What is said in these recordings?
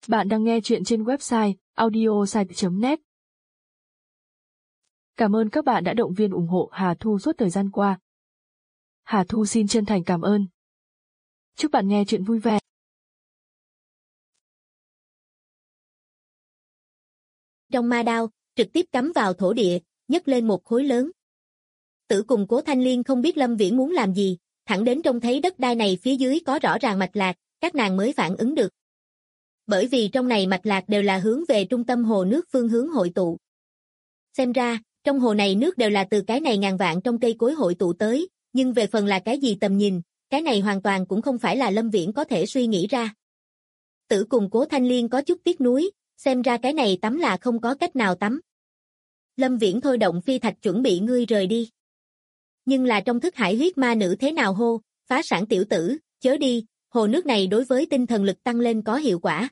Bạn đang nghe chuyện trên website audiosite.net. Cảm ơn các bạn đã động viên ủng hộ Hà Thu suốt thời gian qua. Hà Thu xin chân thành cảm ơn. Chúc bạn nghe chuyện vui vẻ. Trong ma đao, trực tiếp cắm vào thổ địa, nhấc lên một khối lớn. Tử cùng Cố Thanh Liên không biết Lâm Viễn muốn làm gì, thẳng đến trông thấy đất đai này phía dưới có rõ ràng mạch lạc, các nàng mới phản ứng được. Bởi vì trong này mạch lạc đều là hướng về trung tâm hồ nước phương hướng hội tụ. Xem ra, trong hồ này nước đều là từ cái này ngàn vạn trong cây cối hội tụ tới, nhưng về phần là cái gì tầm nhìn, cái này hoàn toàn cũng không phải là Lâm Viễn có thể suy nghĩ ra. Tử cùng Cố Thanh Liên có chút tiếc nuối, xem ra cái này tắm là không có cách nào tắm. Lâm Viễn thôi động phi thạch chuẩn bị ngươi rời đi. Nhưng là trong thức hải huyết ma nữ thế nào hô, phá sản tiểu tử, chớ đi, hồ nước này đối với tinh thần lực tăng lên có hiệu quả.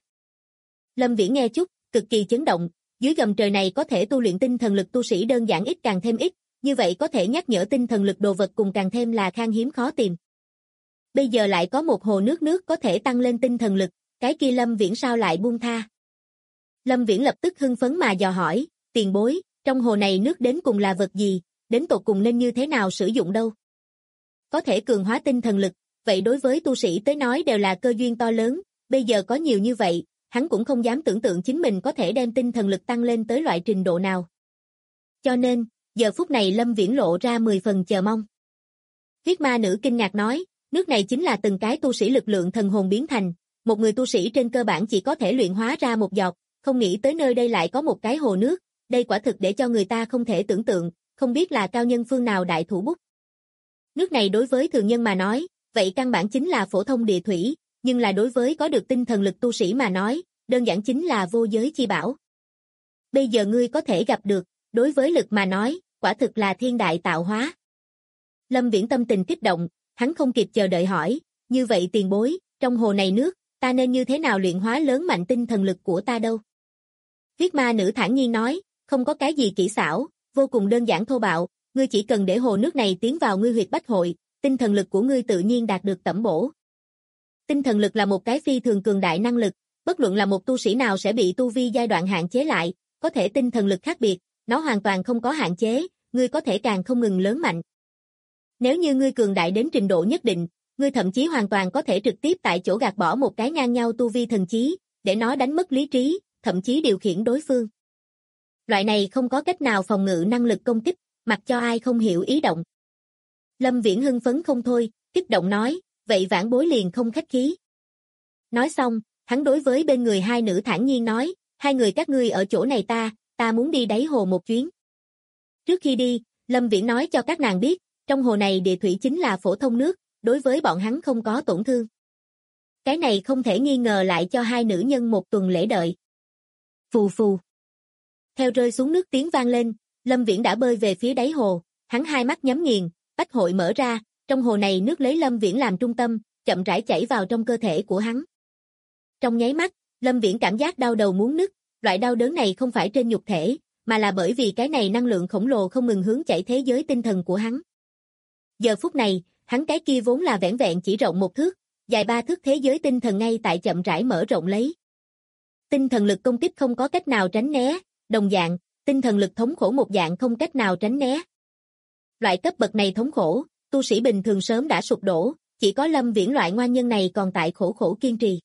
Lâm Viễn nghe chút, cực kỳ chấn động, dưới gầm trời này có thể tu luyện tinh thần lực tu sĩ đơn giản ít càng thêm ít, như vậy có thể nhắc nhở tinh thần lực đồ vật cùng càng thêm là khan hiếm khó tìm. Bây giờ lại có một hồ nước có thể tăng lên tinh thần lực, cái kia Lâm Viễn sao lại buông tha? Lâm Viễn lập tức hưng phấn mà dò hỏi, tiền bối, trong hồ này nước đến cùng là vật gì, đến tột cùng nên như thế nào sử dụng đâu? Có thể cường hóa tinh thần lực, vậy đối với tu sĩ tới nói đều là cơ duyên to lớn, bây giờ có nhiều như vậy, hắn cũng không dám tưởng tượng chính mình có thể đem tinh thần lực tăng lên tới loại trình độ nào. Cho nên, giờ phút này Lâm Viễn lộ ra 10 phần chờ mong. Huyết ma nữ kinh ngạc nói, nước này chính là từng cái tu sĩ lực lượng thần hồn biến thành, một người tu sĩ trên cơ bản chỉ có thể luyện hóa ra một giọt, không nghĩ tới nơi đây lại có một cái hồ nước, đây quả thực để cho người ta không thể tưởng tượng, không biết là cao nhân phương nào đại thủ bút. Nước này đối với thường nhân mà nói, vậy căn bản chính là phổ thông địa thủy, nhưng là đối với có được tinh thần lực tu sĩ mà nói, đơn giản chính là vô giới chi bảo. Bây giờ ngươi có thể gặp được, đối với lực mà nói, quả thực là thiên đại tạo hóa. Lâm Viễn tâm tình kích động, hắn không kịp chờ đợi hỏi, như vậy tiền bối, trong hồ này nước, ta nên như thế nào luyện hóa lớn mạnh tinh thần lực của ta đâu? Huyết ma nữ thản nhiên nói, không có cái gì kỹ xảo, vô cùng đơn giản thô bạo, ngươi chỉ cần để hồ nước này tiến vào ngươi huyệt bách hội, tinh thần lực của ngươi tự nhiên đạt được tẩm bổ. Tinh thần lực là một cái phi thường cường đại năng lực, bất luận là một tu sĩ nào sẽ bị tu vi giai đoạn hạn chế lại, có thể tinh thần lực khác biệt, nó hoàn toàn không có hạn chế, ngươi có thể càng không ngừng lớn mạnh. Nếu như ngươi cường đại đến trình độ nhất định, ngươi thậm chí hoàn toàn có thể trực tiếp tại chỗ gạt bỏ một cái ngang nhau tu vi thần chí, để nó đánh mất lý trí, thậm chí điều khiển đối phương. Loại này không có cách nào phòng ngự năng lực công kích, mặc cho ai không hiểu ý động. Lâm Viễn hưng phấn không thôi, kích động nói, vậy vãn bối liền không khách khí. Nói xong, hắn đối với bên người hai nữ thản nhiên nói, hai người các ngươi ở chỗ này ta muốn đi đáy hồ một chuyến. Trước khi đi, Lâm Viễn nói cho các nàng biết, trong hồ này địa thủy chính là phổ thông nước, đối với bọn hắn không có tổn thương. Cái này không thể nghi ngờ lại cho hai nữ nhân một tuần lễ đợi. Phù phù. Theo rơi xuống nước tiếng vang lên, Lâm Viễn đã bơi về phía đáy hồ, hắn hai mắt nhắm nghiền, bách hội mở ra, trong hồ này nước lấy Lâm Viễn làm trung tâm, chậm rãi chảy vào trong cơ thể của hắn. Trong nháy mắt, Lâm Viễn cảm giác đau đầu muốn nứt, loại đau đớn này không phải trên nhục thể, mà là bởi vì cái này năng lượng khổng lồ không ngừng hướng chảy thế giới tinh thần của hắn. Giờ phút này, hắn cái kia vốn là vẻn vẹn chỉ rộng 1 thước, dài 3 thước thế giới tinh thần ngay tại chậm rãi mở rộng lấy. Tinh thần lực công kích không có cách nào tránh né, đồng dạng, tinh thần lực thống khổ một dạng không cách nào tránh né. Loại cấp bậc này thống khổ, tu sĩ bình thường sớm đã sụp đổ, chỉ có Lâm Viễn loại ngoan nhân này còn tại khổ kiên trì.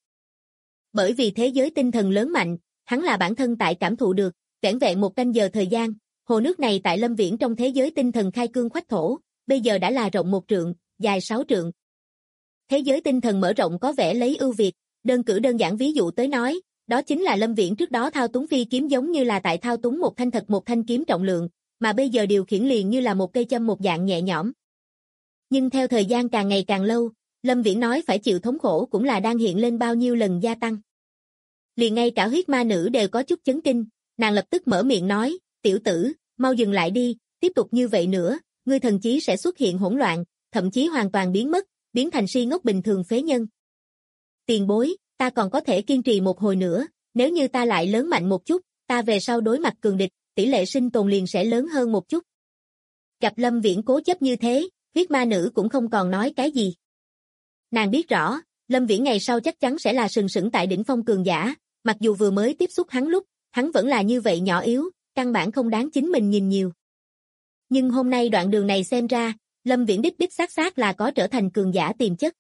Bởi vì thế giới tinh thần lớn mạnh, hắn là bản thân tại cảm thụ được, vẻn vẹn 1 canh giờ thời gian, hồ nước này tại Lâm Viễn trong thế giới tinh thần khai cương khoách thổ, bây giờ đã là rộng 1 trượng, dài 6 trượng. Thế giới tinh thần mở rộng có vẻ lấy ưu việt, đơn cử đơn giản ví dụ tới nói, đó chính là Lâm Viễn trước đó thao túng phi kiếm giống như là tại thao túng một thanh kiếm trọng lượng, mà bây giờ điều khiển liền như là một cây châm một dạng nhẹ nhõm. Nhưng theo thời gian càng ngày càng lâu, Lâm Viễn nói phải chịu thống khổ cũng là đang hiện lên bao nhiêu lần gia tăng. Liền ngay cả huyết ma nữ đều có chút chấn kinh, nàng lập tức mở miệng nói, tiểu tử, mau dừng lại đi, tiếp tục như vậy nữa, ngươi thần chí sẽ xuất hiện hỗn loạn, thậm chí hoàn toàn biến mất, biến thành si ngốc bình thường phế nhân. Tiền bối, ta còn có thể kiên trì một hồi nữa, nếu như ta lại lớn mạnh một chút, ta về sau đối mặt cường địch, tỷ lệ sinh tồn liền sẽ lớn hơn một chút. Gặp Lâm Viễn cố chấp như thế, huyết ma nữ cũng không còn nói cái gì. Nàng biết rõ, Lâm Viễn ngày sau chắc chắn sẽ là sừng sững tại đỉnh phong cường giả, Mặc dù vừa mới tiếp xúc hắn lúc, hắn vẫn là như vậy nhỏ yếu, căn bản không đáng chính mình nhìn nhiều. Nhưng hôm nay đoạn đường này xem ra, Lâm Viễn đích đích xác là có trở thành cường giả tiềm chất.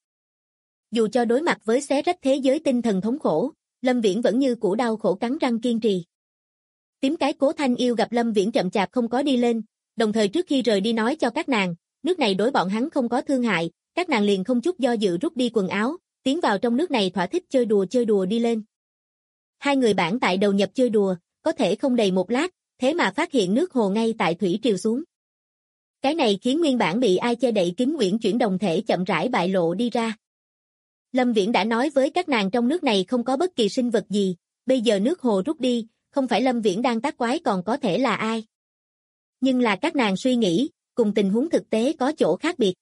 Dù cho đối mặt với xé rách thế giới tinh thần thống khổ, Lâm Viễn vẫn như cũ đau khổ cắn răng kiên trì. Tím cái Cố Thanh Yêu gặp Lâm Viễn chậm chạp không có đi lên, đồng thời trước khi rời đi nói cho các nàng, nước này đối bọn hắn không có thương hại, các nàng liền không chút do dự rút đi quần áo, tiến vào trong nước này thỏa thích chơi đùa đi lên. Hai người bản tại đầu nhập chơi đùa, có thể không đầy một lát, thế mà phát hiện nước hồ ngay tại thủy triều xuống. Cái này khiến nguyên bản bị ai che đậy kín uyển chuyển đồng thể chậm rãi bại lộ đi ra. Lâm Viễn đã nói với các nàng trong nước này không có bất kỳ sinh vật gì, bây giờ nước hồ rút đi, không phải Lâm Viễn đang tác quái còn có thể là ai. Nhưng là các nàng suy nghĩ, cùng tình huống thực tế có chỗ khác biệt.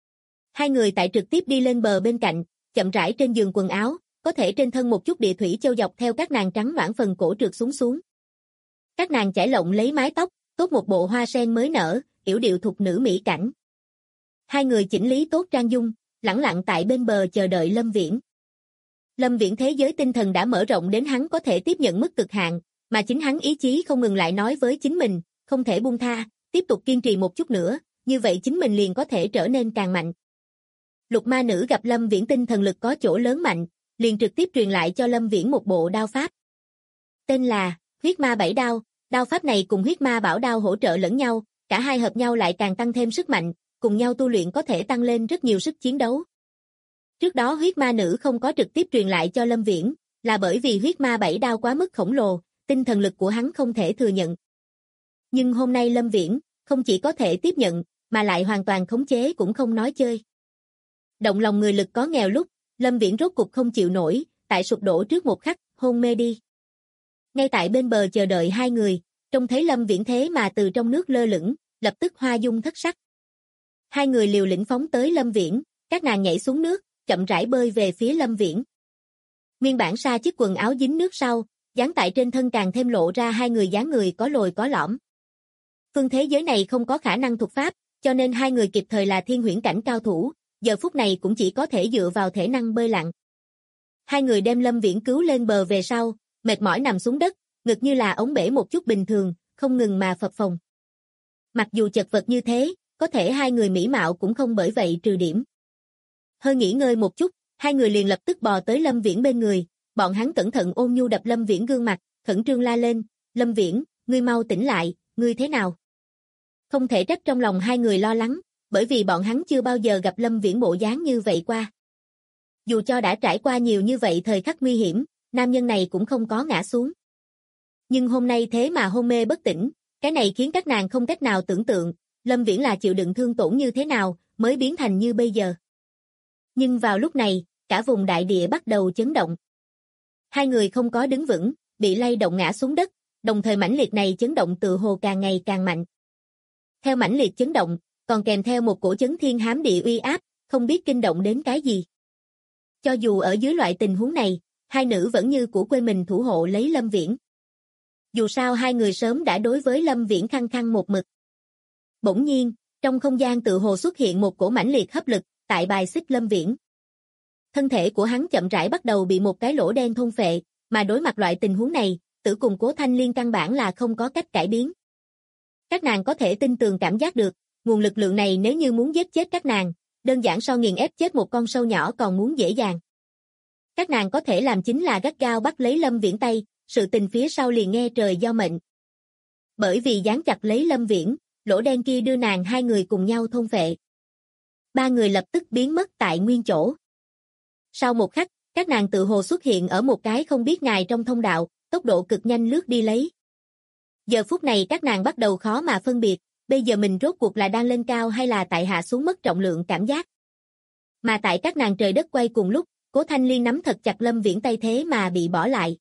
Hai người tại trực tiếp đi lên bờ bên cạnh, chậm rãi trên giường quần áo, có thể trên thân một chút địa thủy châu dọc theo các nàng trắng nõn phần cổ trượt xuống. Các nàng chải lộng lấy mái tóc, tốt một bộ hoa sen mới nở, yểu điệu thục nữ mỹ cảnh. Hai người chỉnh lý tốt trang dung, lẳng lặng tại bên bờ chờ đợi Lâm Viễn. Lâm Viễn thế giới tinh thần đã mở rộng đến hắn có thể tiếp nhận mức cực hạn, mà chính hắn ý chí không ngừng lại nói với chính mình, không thể buông tha, tiếp tục kiên trì một chút nữa, như vậy chính mình liền có thể trở nên càng mạnh. Lục ma nữ gặp Lâm Viễn tinh thần lực có chỗ lớn mạnh, liền trực tiếp truyền lại cho Lâm Viễn một bộ đao pháp. Tên là Huyết Ma Bảy Đao, đao pháp này cùng Huyết Ma Bảo Đao hỗ trợ lẫn nhau, cả hai hợp nhau lại càng tăng thêm sức mạnh, cùng nhau tu luyện có thể tăng lên rất nhiều sức chiến đấu. Trước đó huyết ma nữ không có trực tiếp truyền lại cho Lâm Viễn, là bởi vì huyết ma bảy đao quá mức khổng lồ, tinh thần lực của hắn không thể thừa nhận. Nhưng hôm nay Lâm Viễn, không chỉ có thể tiếp nhận, mà lại hoàn toàn khống chế cũng không nói chơi. Động lòng người lực có nghèo lúc, Lâm Viễn rốt cục không chịu nổi, tại sụp đổ trước một khắc, hôn mê đi. Ngay tại bên bờ chờ đợi hai người, trông thấy Lâm Viễn thế mà từ trong nước lơ lửng, lập tức hoa dung thất sắc. Hai người liều lĩnh phóng tới Lâm Viễn, các nàng nhảy xuống nước, chậm rãi bơi về phía Lâm Viễn. Nguyên bản sa chiếc quần áo dính nước sau, dáng tại trên thân càng thêm lộ ra hai người dáng người có lồi có lõm. Phương thế giới này không có khả năng thuật pháp, cho nên hai người kịp thời là thiên huyễn cảnh cao thủ, giờ phút này cũng chỉ có thể dựa vào thể năng bơi lặn. Hai người đem Lâm Viễn cứu lên bờ về sau, mệt mỏi nằm xuống đất, ngực như là ống bể một chút bình thường, không ngừng mà phập phồng. Mặc dù chật vật như thế, có thể hai người mỹ mạo cũng không bởi vậy trừ điểm. Hơi nghỉ ngơi một chút, hai người liền lập tức bò tới Lâm Viễn bên người, bọn hắn cẩn thận ôn nhu đập Lâm Viễn gương mặt, khẩn trương la lên, Lâm Viễn, ngươi mau tỉnh lại, ngươi thế nào? Không thể trách trong lòng hai người lo lắng, bởi vì bọn hắn chưa bao giờ gặp Lâm Viễn bộ dáng như vậy qua. Dù cho đã trải qua nhiều như vậy thời khắc nguy hiểm, nam nhân này cũng không có ngã xuống. Nhưng hôm nay thế mà hôn mê bất tỉnh, cái này khiến các nàng không cách nào tưởng tượng, Lâm Viễn là chịu đựng thương tổn như thế nào, mới biến thành như bây giờ. Nhưng vào lúc này, cả vùng đại địa bắt đầu chấn động. Hai người không có đứng vững, bị lay động ngã xuống đất, đồng thời mãnh liệt này chấn động tự hồ càng ngày càng mạnh. Theo mãnh liệt chấn động, còn kèm theo một cổ chấn thiên hám địa uy áp, không biết kinh động đến cái gì. Cho dù ở dưới loại tình huống này, hai nữ vẫn như của quê mình thủ hộ lấy Lâm Viễn. Dù sao hai người sớm đã đối với Lâm Viễn khăng khăng một mực. Bỗng nhiên, trong không gian tự hồ xuất hiện một cổ mãnh liệt hấp lực, tại bài xích Lâm Viễn. Thân thể của hắn chậm rãi bắt đầu bị một cái lỗ đen thôn phệ, mà đối mặt loại tình huống này, Tử cùng Cố Thanh Liên căn bản là không có cách cải biến. Các nàng có thể tin tường cảm giác được, nguồn lực lượng này nếu như muốn giết chết các nàng, đơn giản so nghiền ép chết một con sâu nhỏ còn muốn dễ dàng. Các nàng có thể làm chính là gắt gao bắt lấy Lâm Viễn tay, sự tình phía sau liền nghe trời do mệnh. Bởi vì dán chặt lấy Lâm Viễn, lỗ đen kia đưa nàng hai người cùng nhau thôn phệ. Ba người lập tức biến mất tại nguyên chỗ. Sau một khắc, các nàng tự hồ xuất hiện ở một cái không biết ngài trong thông đạo, tốc độ cực nhanh lướt đi lấy. Giờ phút này các nàng bắt đầu khó mà phân biệt, bây giờ mình rốt cuộc là đang lên cao hay là tại hạ xuống mất trọng lượng cảm giác. Mà tại các nàng trời đất quay cùng lúc, Cố Thanh Liên nắm thật chặt Lâm Viễn tay thế mà bị bỏ lại.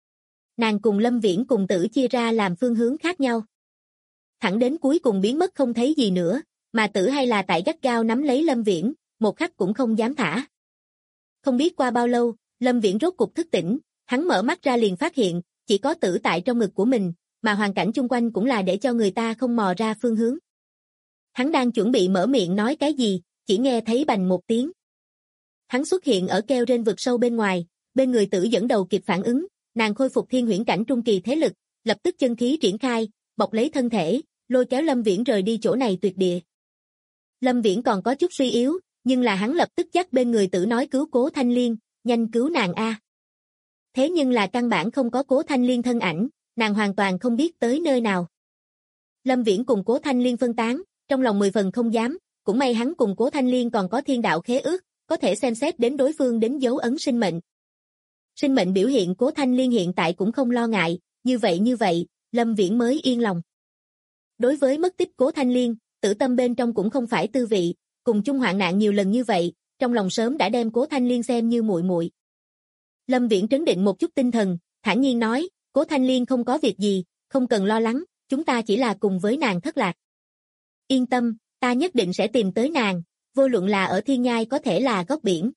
Nàng cùng Lâm Viễn cùng Tử chia ra làm phương hướng khác nhau. Thẳng đến cuối cùng biến mất không thấy gì nữa, mà Tử hay là tại gắt gao nắm lấy Lâm Viễn, một khắc cũng không dám thả. Không biết qua bao lâu, Lâm Viễn rốt cục thức tỉnh, hắn mở mắt ra liền phát hiện, chỉ có Tử tại trong ngực của mình, mà hoàn cảnh chung quanh cũng là để cho người ta không mò ra phương hướng. Hắn đang chuẩn bị mở miệng nói cái gì, chỉ nghe thấy bành một tiếng. Hắn xuất hiện ở kêu trên vực sâu bên ngoài, bên người Tử dẫn đầu kịp phản ứng, nàng khôi phục thiên huyễn cảnh trung kỳ thế lực, lập tức chân khí triển khai, bọc lấy thân thể, lôi kéo Lâm Viễn rời đi chỗ này tuyệt địa. Lâm Viễn còn có chút suy yếu, nhưng là hắn lập tức dắt bên người Tử nói cứu Cố Thanh Liên, nhanh cứu nàng a. Thế nhưng là căn bản không có Cố Thanh Liên thân ảnh, nàng hoàn toàn không biết tới nơi nào. Lâm Viễn cùng Cố Thanh Liên phân tán, trong lòng 10 phần không dám, cũng may hắn cùng Cố Thanh Liên còn có thiên đạo khế ước, có thể xem xét đến đối phương đến dấu ấn sinh mệnh. Sinh mệnh biểu hiện Cố Thanh Liên hiện tại cũng không lo ngại, như vậy, Lâm Viễn mới yên lòng. Đối với mất tích Cố Thanh Liên, Tử tâm bên trong cũng không phải tư vị, cùng chung hoạn nạn nhiều lần như vậy, trong lòng sớm đã đem Cố Thanh Liên xem như muội muội. Lâm Viễn trấn định một chút tinh thần, thản nhiên nói, Cố Thanh Liên không có việc gì, không cần lo lắng, chúng ta chỉ là cùng với nàng thất lạc. Yên tâm, ta nhất định sẽ tìm tới nàng, vô luận là ở thiên nhai có thể là góc biển.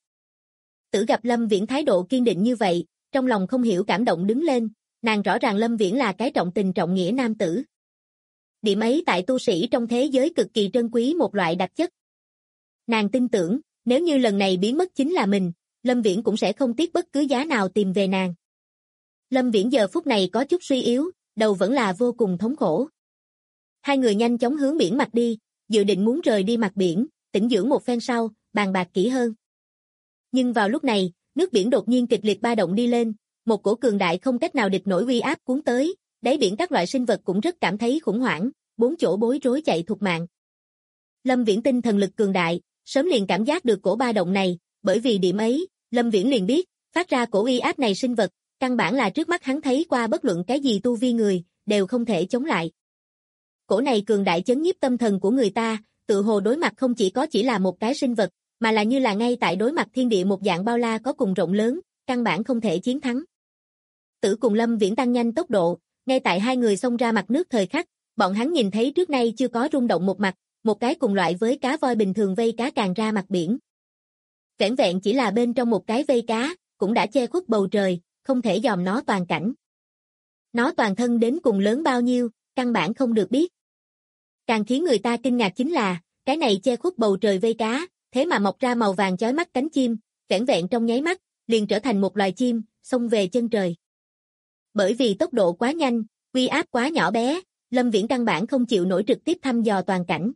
Tử gặp Lâm Viễn thái độ kiên định như vậy, trong lòng không hiểu cảm động đứng lên, nàng rõ ràng Lâm Viễn là cái trọng tình trọng nghĩa nam tử. Điểm ấy tại tu sĩ trong thế giới cực kỳ trân quý một loại đặc chất. Nàng tin tưởng, nếu như lần này biến mất chính là mình, Lâm Viễn cũng sẽ không tiếc bất cứ giá nào tìm về nàng. Lâm Viễn giờ phút này có chút suy yếu, đầu vẫn là vô cùng thống khổ. Hai người nhanh chóng hướng biển mặt đi, dự định muốn rời đi mặt biển, tĩnh dưỡng một phen sau, bàn bạc kỹ hơn. Nhưng vào lúc này, nước biển đột nhiên kịch liệt ba động đi lên, một cổ cường đại không cách nào địch nổi uy áp cuốn tới, đáy biển các loại sinh vật cũng rất cảm thấy khủng hoảng, bốn chỗ bối rối chạy thục mạng. Lâm Viễn tinh thần lực cường đại, sớm liền cảm giác được cổ ba động này, bởi vì điểm ấy, Lâm Viễn liền biết, phát ra cổ uy áp này sinh vật, căn bản là trước mắt hắn thấy qua bất luận cái gì tu vi người, đều không thể chống lại. Cổ này cường đại chấn nhiếp tâm thần của người ta, tự hồ đối mặt không chỉ là một cái sinh vật, mà là như là ngay tại đối mặt thiên địa một dạng bao la có cùng rộng lớn, căn bản không thể chiến thắng. Tử cùng Lâm Viễn tăng nhanh tốc độ, ngay tại hai người xông ra mặt nước thời khắc, bọn hắn nhìn thấy trước nay chưa có rung động một mặt, một cái cùng loại với cá voi bình thường vây cá càng ra mặt biển. Vẻn vẹn chỉ là bên trong một cái vây cá, cũng đã che khuất bầu trời, không thể dòm nó toàn cảnh. Nó toàn thân đến cùng lớn bao nhiêu, căn bản không được biết. Càng khiến người ta kinh ngạc chính là, cái này che khuất bầu trời vây cá, thế mà mọc ra màu vàng chói mắt cánh chim, vẻn vẹn trong nháy mắt, liền trở thành một loài chim, xông về chân trời. Bởi vì tốc độ quá nhanh, uy áp quá nhỏ bé, Lâm Viễn căn bản không chịu nổi trực tiếp thăm dò toàn cảnh.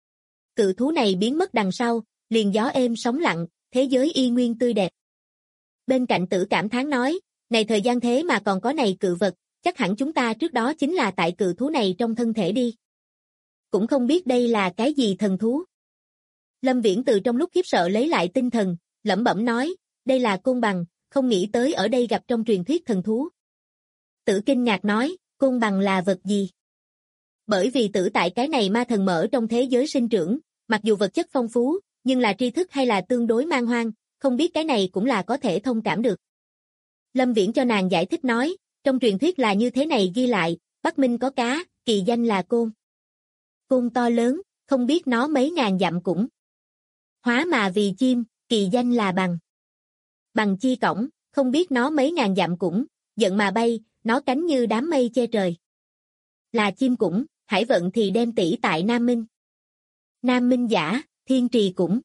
Cự thú này biến mất đằng sau, liền gió êm sóng lặng, thế giới y nguyên tươi đẹp. Bên cạnh Tử cảm thán nói, này thời gian thế mà còn có này cự vật, chắc hẳn chúng ta trước đó chính là tại cự thú này trong thân thể đi. Cũng không biết đây là cái gì thần thú. Lâm Viễn từ trong lúc khiếp sợ lấy lại tinh thần, lẩm bẩm nói, đây là côn bằng, không nghĩ tới ở đây gặp trong truyền thuyết thần thú. Tử kinh ngạc nói, côn bằng là vật gì? Bởi vì Tử tại cái này ma thần mở trong thế giới sinh trưởng, mặc dù vật chất phong phú, nhưng là tri thức hay là tương đối man hoang, không biết cái này cũng là có thể thông cảm được. Lâm Viễn cho nàng giải thích nói, trong truyền thuyết là như thế này ghi lại, Bắc Minh có cá, kỳ danh là côn. Côn to lớn, không biết nó mấy ngàn dặm cũng. Hóa mà vì chim, kỳ danh là bằng. Bằng chi cổng, không biết nó mấy ngàn dặm cũng, giận mà bay, nó cánh như đám mây che trời. Là chim cũng, hải vận thì đem tỷ tại Nam Minh. Nam Minh giả, thiên trì cũng.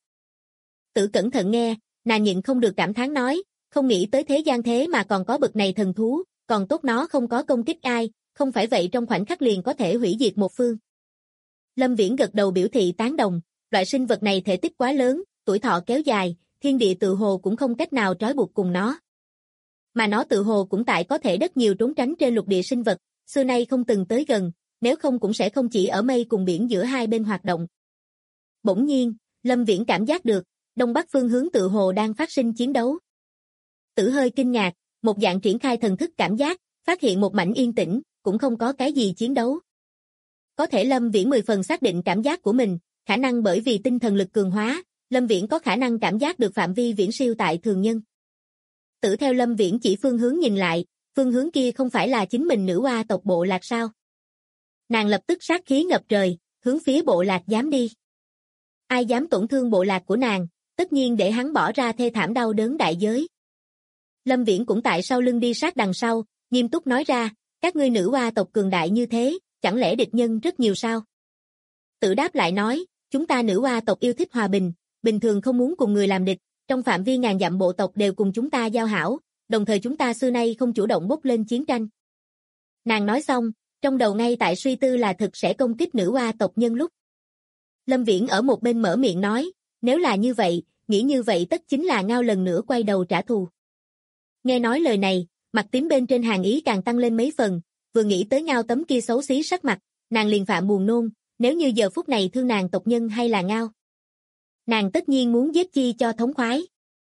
Tử cẩn thận nghe, nàng nhịn không được cảm thán nói, không nghĩ tới thế gian thế mà còn có bậc này thần thú, còn tốt nó không có công kích ai, không phải vậy trong khoảnh khắc liền có thể hủy diệt một phương. Lâm Viễn gật đầu biểu thị tán đồng, loại sinh vật này thể tích quá lớn, tuổi thọ kéo dài, thiên địa tự hồ cũng không cách nào trói buộc cùng nó. Mà nó tự hồ cũng tại có thể rất nhiều trốn tránh trên lục địa sinh vật, xưa nay không từng tới gần, nếu không cũng sẽ không chỉ ở mây cùng biển giữa hai bên hoạt động. Bỗng nhiên, Lâm Viễn cảm giác được, đông bắc phương hướng tự hồ đang phát sinh chiến đấu. Tử hơi kinh ngạc, một dạng triển khai thần thức cảm giác, phát hiện một mảnh yên tĩnh, cũng không có cái gì chiến đấu. Có thể Lâm Viễn 10 phần xác định cảm giác của mình, khả năng bởi vì tinh thần lực cường hóa, Lâm Viễn có khả năng cảm giác được phạm vi viễn siêu tại thường nhân. Tử theo Lâm Viễn chỉ phương hướng nhìn lại, phương hướng kia không phải là chính mình nữ oa tộc bộ lạc sao? Nàng lập tức sát khí ngập trời, hướng phía bộ lạc dám đi. Ai dám tổn thương bộ lạc của nàng, tất nhiên để hắn bỏ ra thê thảm đau đớn đại giới. Lâm Viễn cũng tại sau lưng đi sát đằng sau, nghiêm túc nói ra, các ngươi nữ oa tộc cường đại như thế, chẳng lẽ địch nhân rất nhiều sao? Tử đáp lại nói, chúng ta nữ oa tộc yêu thích hòa bình, bình thường không muốn cùng người làm địch, trong phạm vi ngàn dặm bộ tộc đều cùng chúng ta giao hảo, đồng thời chúng ta xưa nay không chủ động bốc lên chiến tranh. Nàng nói xong, trong đầu ngay tại suy tư là thực sẽ công kích nữ oa tộc nhân lúc. Lâm Viễn ở một bên mở miệng nói, nếu là như vậy, nghĩ như vậy tất chính là Ngao lần nữa quay đầu trả thù. Nghe nói lời này, mặt tím bên trên hàng ý càng tăng lên mấy phần, vừa nghĩ tới Ngao tấm kia xấu xí sắc mặt, nàng liền phạm buồn nôn, nếu như giờ phút này thương nàng tộc nhân hay là Ngao. Nàng tất nhiên muốn giết chi cho thống khoái.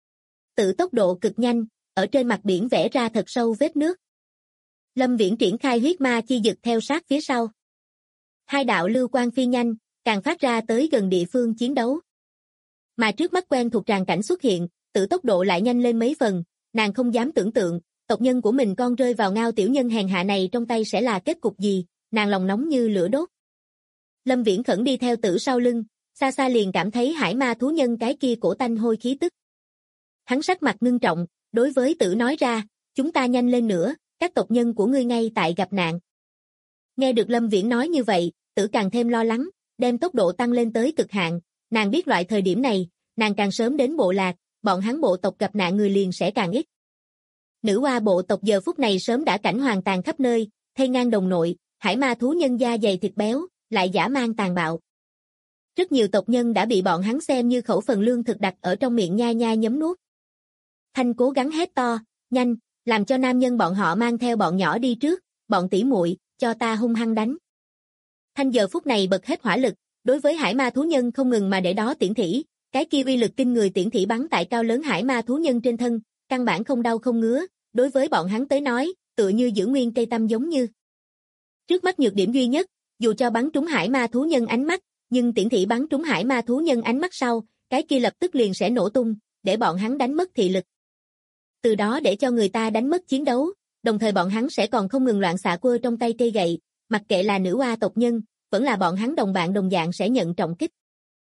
Tự tốc độ cực nhanh, ở trên mặt biển vẽ ra thật sâu vết nước. Lâm Viễn triển khai huyết ma chi dực theo sát phía sau. Hai đạo lưu quang phi nhanh, càng phát ra tới gần địa phương chiến đấu. Mà trước mắt quen thuộc tràng cảnh xuất hiện, tự tốc độ lại nhanh lên mấy phần, nàng không dám tưởng tượng, tộc nhân của mình con rơi vào Ngao tiểu nhân hèn hạ này trong tay sẽ là kết cục gì, nàng lòng nóng như lửa đốt. Lâm Viễn khẩn đi theo Tử sau lưng, xa xa liền cảm thấy hải ma thú nhân cái kia cổ tanh hôi khí tức. Hắn sắc mặt ngưng trọng, đối với Tử nói ra, chúng ta nhanh lên nữa, các tộc nhân của ngươi ngay tại gặp nạn. Nghe được Lâm Viễn nói như vậy, Tử càng thêm lo lắng, đem tốc độ tăng lên tới cực hạn, nàng biết loại thời điểm này, nàng càng sớm đến bộ lạc, bọn hắn bộ tộc gặp nạn người liền sẽ càng ít. Nữ oa bộ tộc giờ phút này sớm đã cảnh hoàng tàn khắp nơi, thay ngang đồng nội, hải ma thú nhân da dày thịt béo, lại dã man tàn bạo. Rất nhiều tộc nhân đã bị bọn hắn xem như khẩu phần lương thực đặt ở trong miệng nhai nhai nhấm nuốt. Thanh cố gắng hét to, nhanh, làm cho nam nhân bọn họ mang theo bọn nhỏ đi trước, bọn tỷ muội, cho ta hung hăng đánh. Thanh giờ phút này bật hết hỏa lực, đối với hải ma thú nhân không ngừng mà để đó tiễn thỉ, cái kia uy lực kinh người tiễn thỉ bắn tại cao lớn hải ma thú nhân trên thân, căn bản không đau không ngứa, đối với bọn hắn tới nói, tựa như giữ nguyên cây tăm giống như. Trước mắt nhược điểm duy nhất, dù cho bắn trúng hải ma thú nhân ánh mắt, nhưng tiễn thị bắn trúng hải ma thú nhân ánh mắt sau, cái kia lập tức liền sẽ nổ tung, để bọn hắn đánh mất thị lực. Từ đó để cho người ta đánh mất chiến đấu, đồng thời bọn hắn sẽ còn không ngừng loạn xạ quơ trong tay cây gậy, mặc kệ là nữ oa tộc nhân, vẫn là bọn hắn đồng bạn đồng dạng sẽ nhận trọng kích.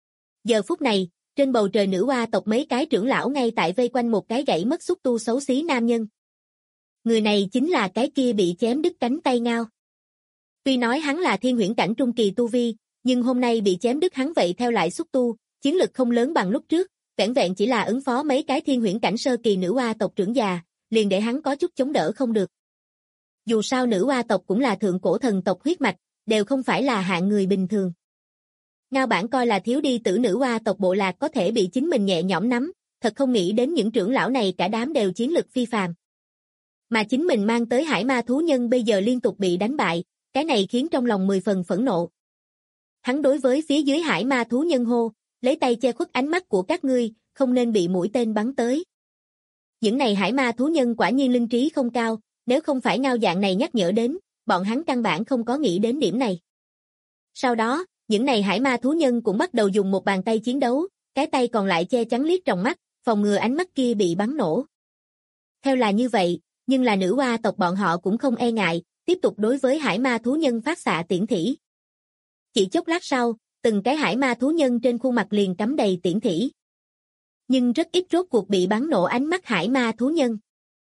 Giờ phút này, trên bầu trời nữ oa tộc mấy cái trưởng lão ngay tại vây quanh một cái gãy mất xúc tu xấu xí nam nhân. Người này chính là cái kia bị chém đứt cánh tay Ngao. Tuy nói hắn là thiên huyễn cảnh trung kỳ tu vi, nhưng hôm nay bị chém đứt hắn vậy theo lại xúc tu, chiến lực không lớn bằng lúc trước, vẻn vẹn chỉ là ứng phó mấy cái thiên huyễn cảnh sơ kỳ nữ oa tộc trưởng già, liền để hắn có chút chống đỡ không được. Dù sao nữ oa tộc cũng là thượng cổ thần tộc huyết mạch, đều không phải là hạng người bình thường. Ngao bản coi là thiếu đi tử nữ oa tộc bộ lạc có thể bị chính mình nhẹ nhõm nắm, thật không nghĩ đến những trưởng lão này cả đám đều chiến lực phi phàm. Mà chính mình mang tới hải ma thú nhân bây giờ liên tục bị đánh bại, cái này khiến trong lòng 10 phần phẫn nộ. Hắn đối với phía dưới hải ma thú nhân hô, lấy tay che khuất ánh mắt của các ngươi, không nên bị mũi tên bắn tới. Những này hải ma thú nhân quả nhiên linh trí không cao, nếu không phải Ngao dạng này nhắc nhở đến, bọn hắn căn bản không có nghĩ đến điểm này. Sau đó, những này hải ma thú nhân cũng bắt đầu dùng một bàn tay chiến đấu, cái tay còn lại che chắn liếc trong mắt, phòng ngừa ánh mắt kia bị bắn nổ. Theo là như vậy, nhưng là nữ oa tộc bọn họ cũng không e ngại, tiếp tục đối với hải ma thú nhân phát xạ tiễn thỉ. Chỉ chốc lát sau, từng cái hải ma thú nhân trên khuôn mặt liền cắm đầy tiễn thỉ. Nhưng rất ít rốt cuộc bị bắn nổ ánh mắt hải ma thú nhân.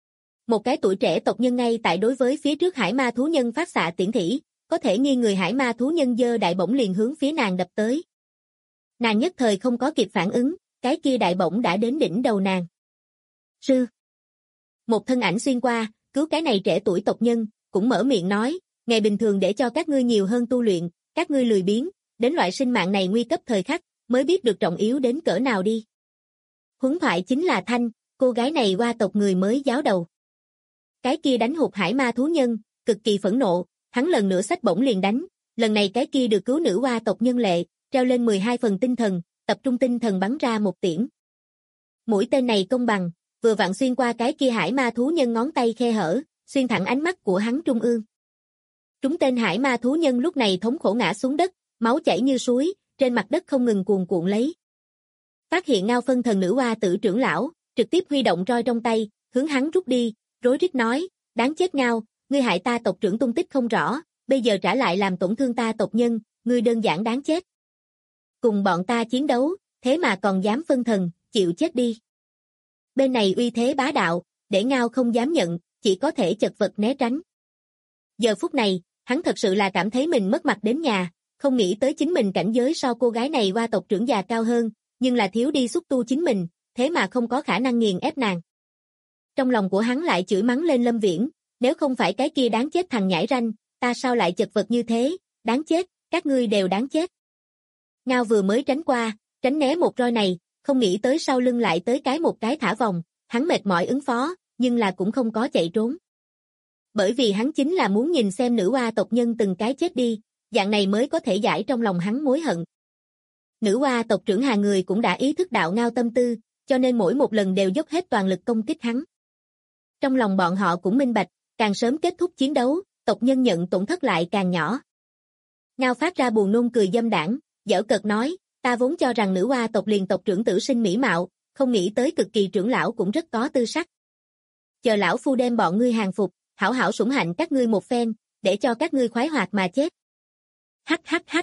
Một cái tuổi trẻ tộc nhân ngay tại đối với phía trước hải ma thú nhân phát xạ tiễn thỉ, có thể nghi người hải ma thú nhân giơ đại bổng liền hướng phía nàng đập tới. Nàng nhất thời không có kịp phản ứng, cái kia đại bổng đã đến đỉnh đầu nàng. Sư. Một thân ảnh xuyên qua, cứu cái này trẻ tuổi tộc nhân, cũng mở miệng nói, ngày bình thường để cho các ngươi nhiều hơn tu luyện, các ngươi lười biếng, đến loại sinh mạng này nguy cấp thời khắc, mới biết được trọng yếu đến cỡ nào đi. Huấn thoại chính là Thanh, cô gái này oa tộc người mới giáo đầu. Cái kia đánh hụt hải ma thú nhân, cực kỳ phẫn nộ, hắn lần nữa xách bổng liền đánh, lần này cái kia được cứu nữ oa tộc nhân lệ, treo lên 12 phần tinh thần, tập trung tinh thần bắn ra một tiễn. Mũi tên này công bằng, vừa vặn xuyên qua cái kia hải ma thú nhân ngón tay khe hở, xuyên thẳng ánh mắt của hắn trung ương. Trúng tên hải ma thú nhân lúc này thống khổ ngã xuống đất, máu chảy như suối, trên mặt đất không ngừng cuồn cuộn lấy. Phát hiện Ngao phân thần nữ oa tử trưởng lão, trực tiếp huy động roi trong tay, hướng hắn rút đi, rối rít nói, đáng chết Ngao, ngươi hại ta tộc trưởng tung tích không rõ, bây giờ trả lại làm tổn thương ta tộc nhân, ngươi đơn giản đáng chết. Cùng bọn ta chiến đấu, thế mà còn dám phân thần, chịu chết đi. Bên này uy thế bá đạo, để Ngao không dám nhận, chỉ có thể chật vật né tránh. Giờ phút này, hắn thật sự là cảm thấy mình mất mặt đến nhà, không nghĩ tới chính mình cảnh giới so cô gái này oa tộc trưởng già cao hơn, nhưng là thiếu đi xúc tu chính mình, thế mà không có khả năng nghiền ép nàng. Trong lòng của hắn lại chửi mắng lên Lâm Viễn, nếu không phải cái kia đáng chết thằng nhãi ranh, ta sao lại chật vật như thế, đáng chết, các ngươi đều đáng chết. Ngao vừa mới tránh qua, tránh né một roi này, không nghĩ tới sau lưng lại tới một cái thả vòng, hắn mệt mỏi ứng phó, nhưng là cũng không có chạy trốn. Bởi vì hắn chính là muốn nhìn xem nữ oa tộc nhân từng cái chết đi, dạng này mới có thể giải trong lòng hắn mối hận. Nữ oa tộc trưởng Hà người cũng đã ý thức đạo Ngao tâm tư, cho nên mỗi một lần đều dốc hết toàn lực công kích hắn. Trong lòng bọn họ cũng minh bạch, càng sớm kết thúc chiến đấu, tộc nhân nhận tổn thất lại càng nhỏ. Ngao phát ra buồn nôn cười dâm đảng, giễu cợt nói, ta vốn cho rằng nữ oa tộc liền tộc trưởng tử sinh mỹ mạo, không nghĩ tới cực kỳ trưởng lão cũng rất có tư sắc. Chờ lão phu đem bọn ngươi hàng phục, hảo hảo sủng hạnh các ngươi một phen, để cho các ngươi khoái hoạt mà chết. Hắc hắc hắc.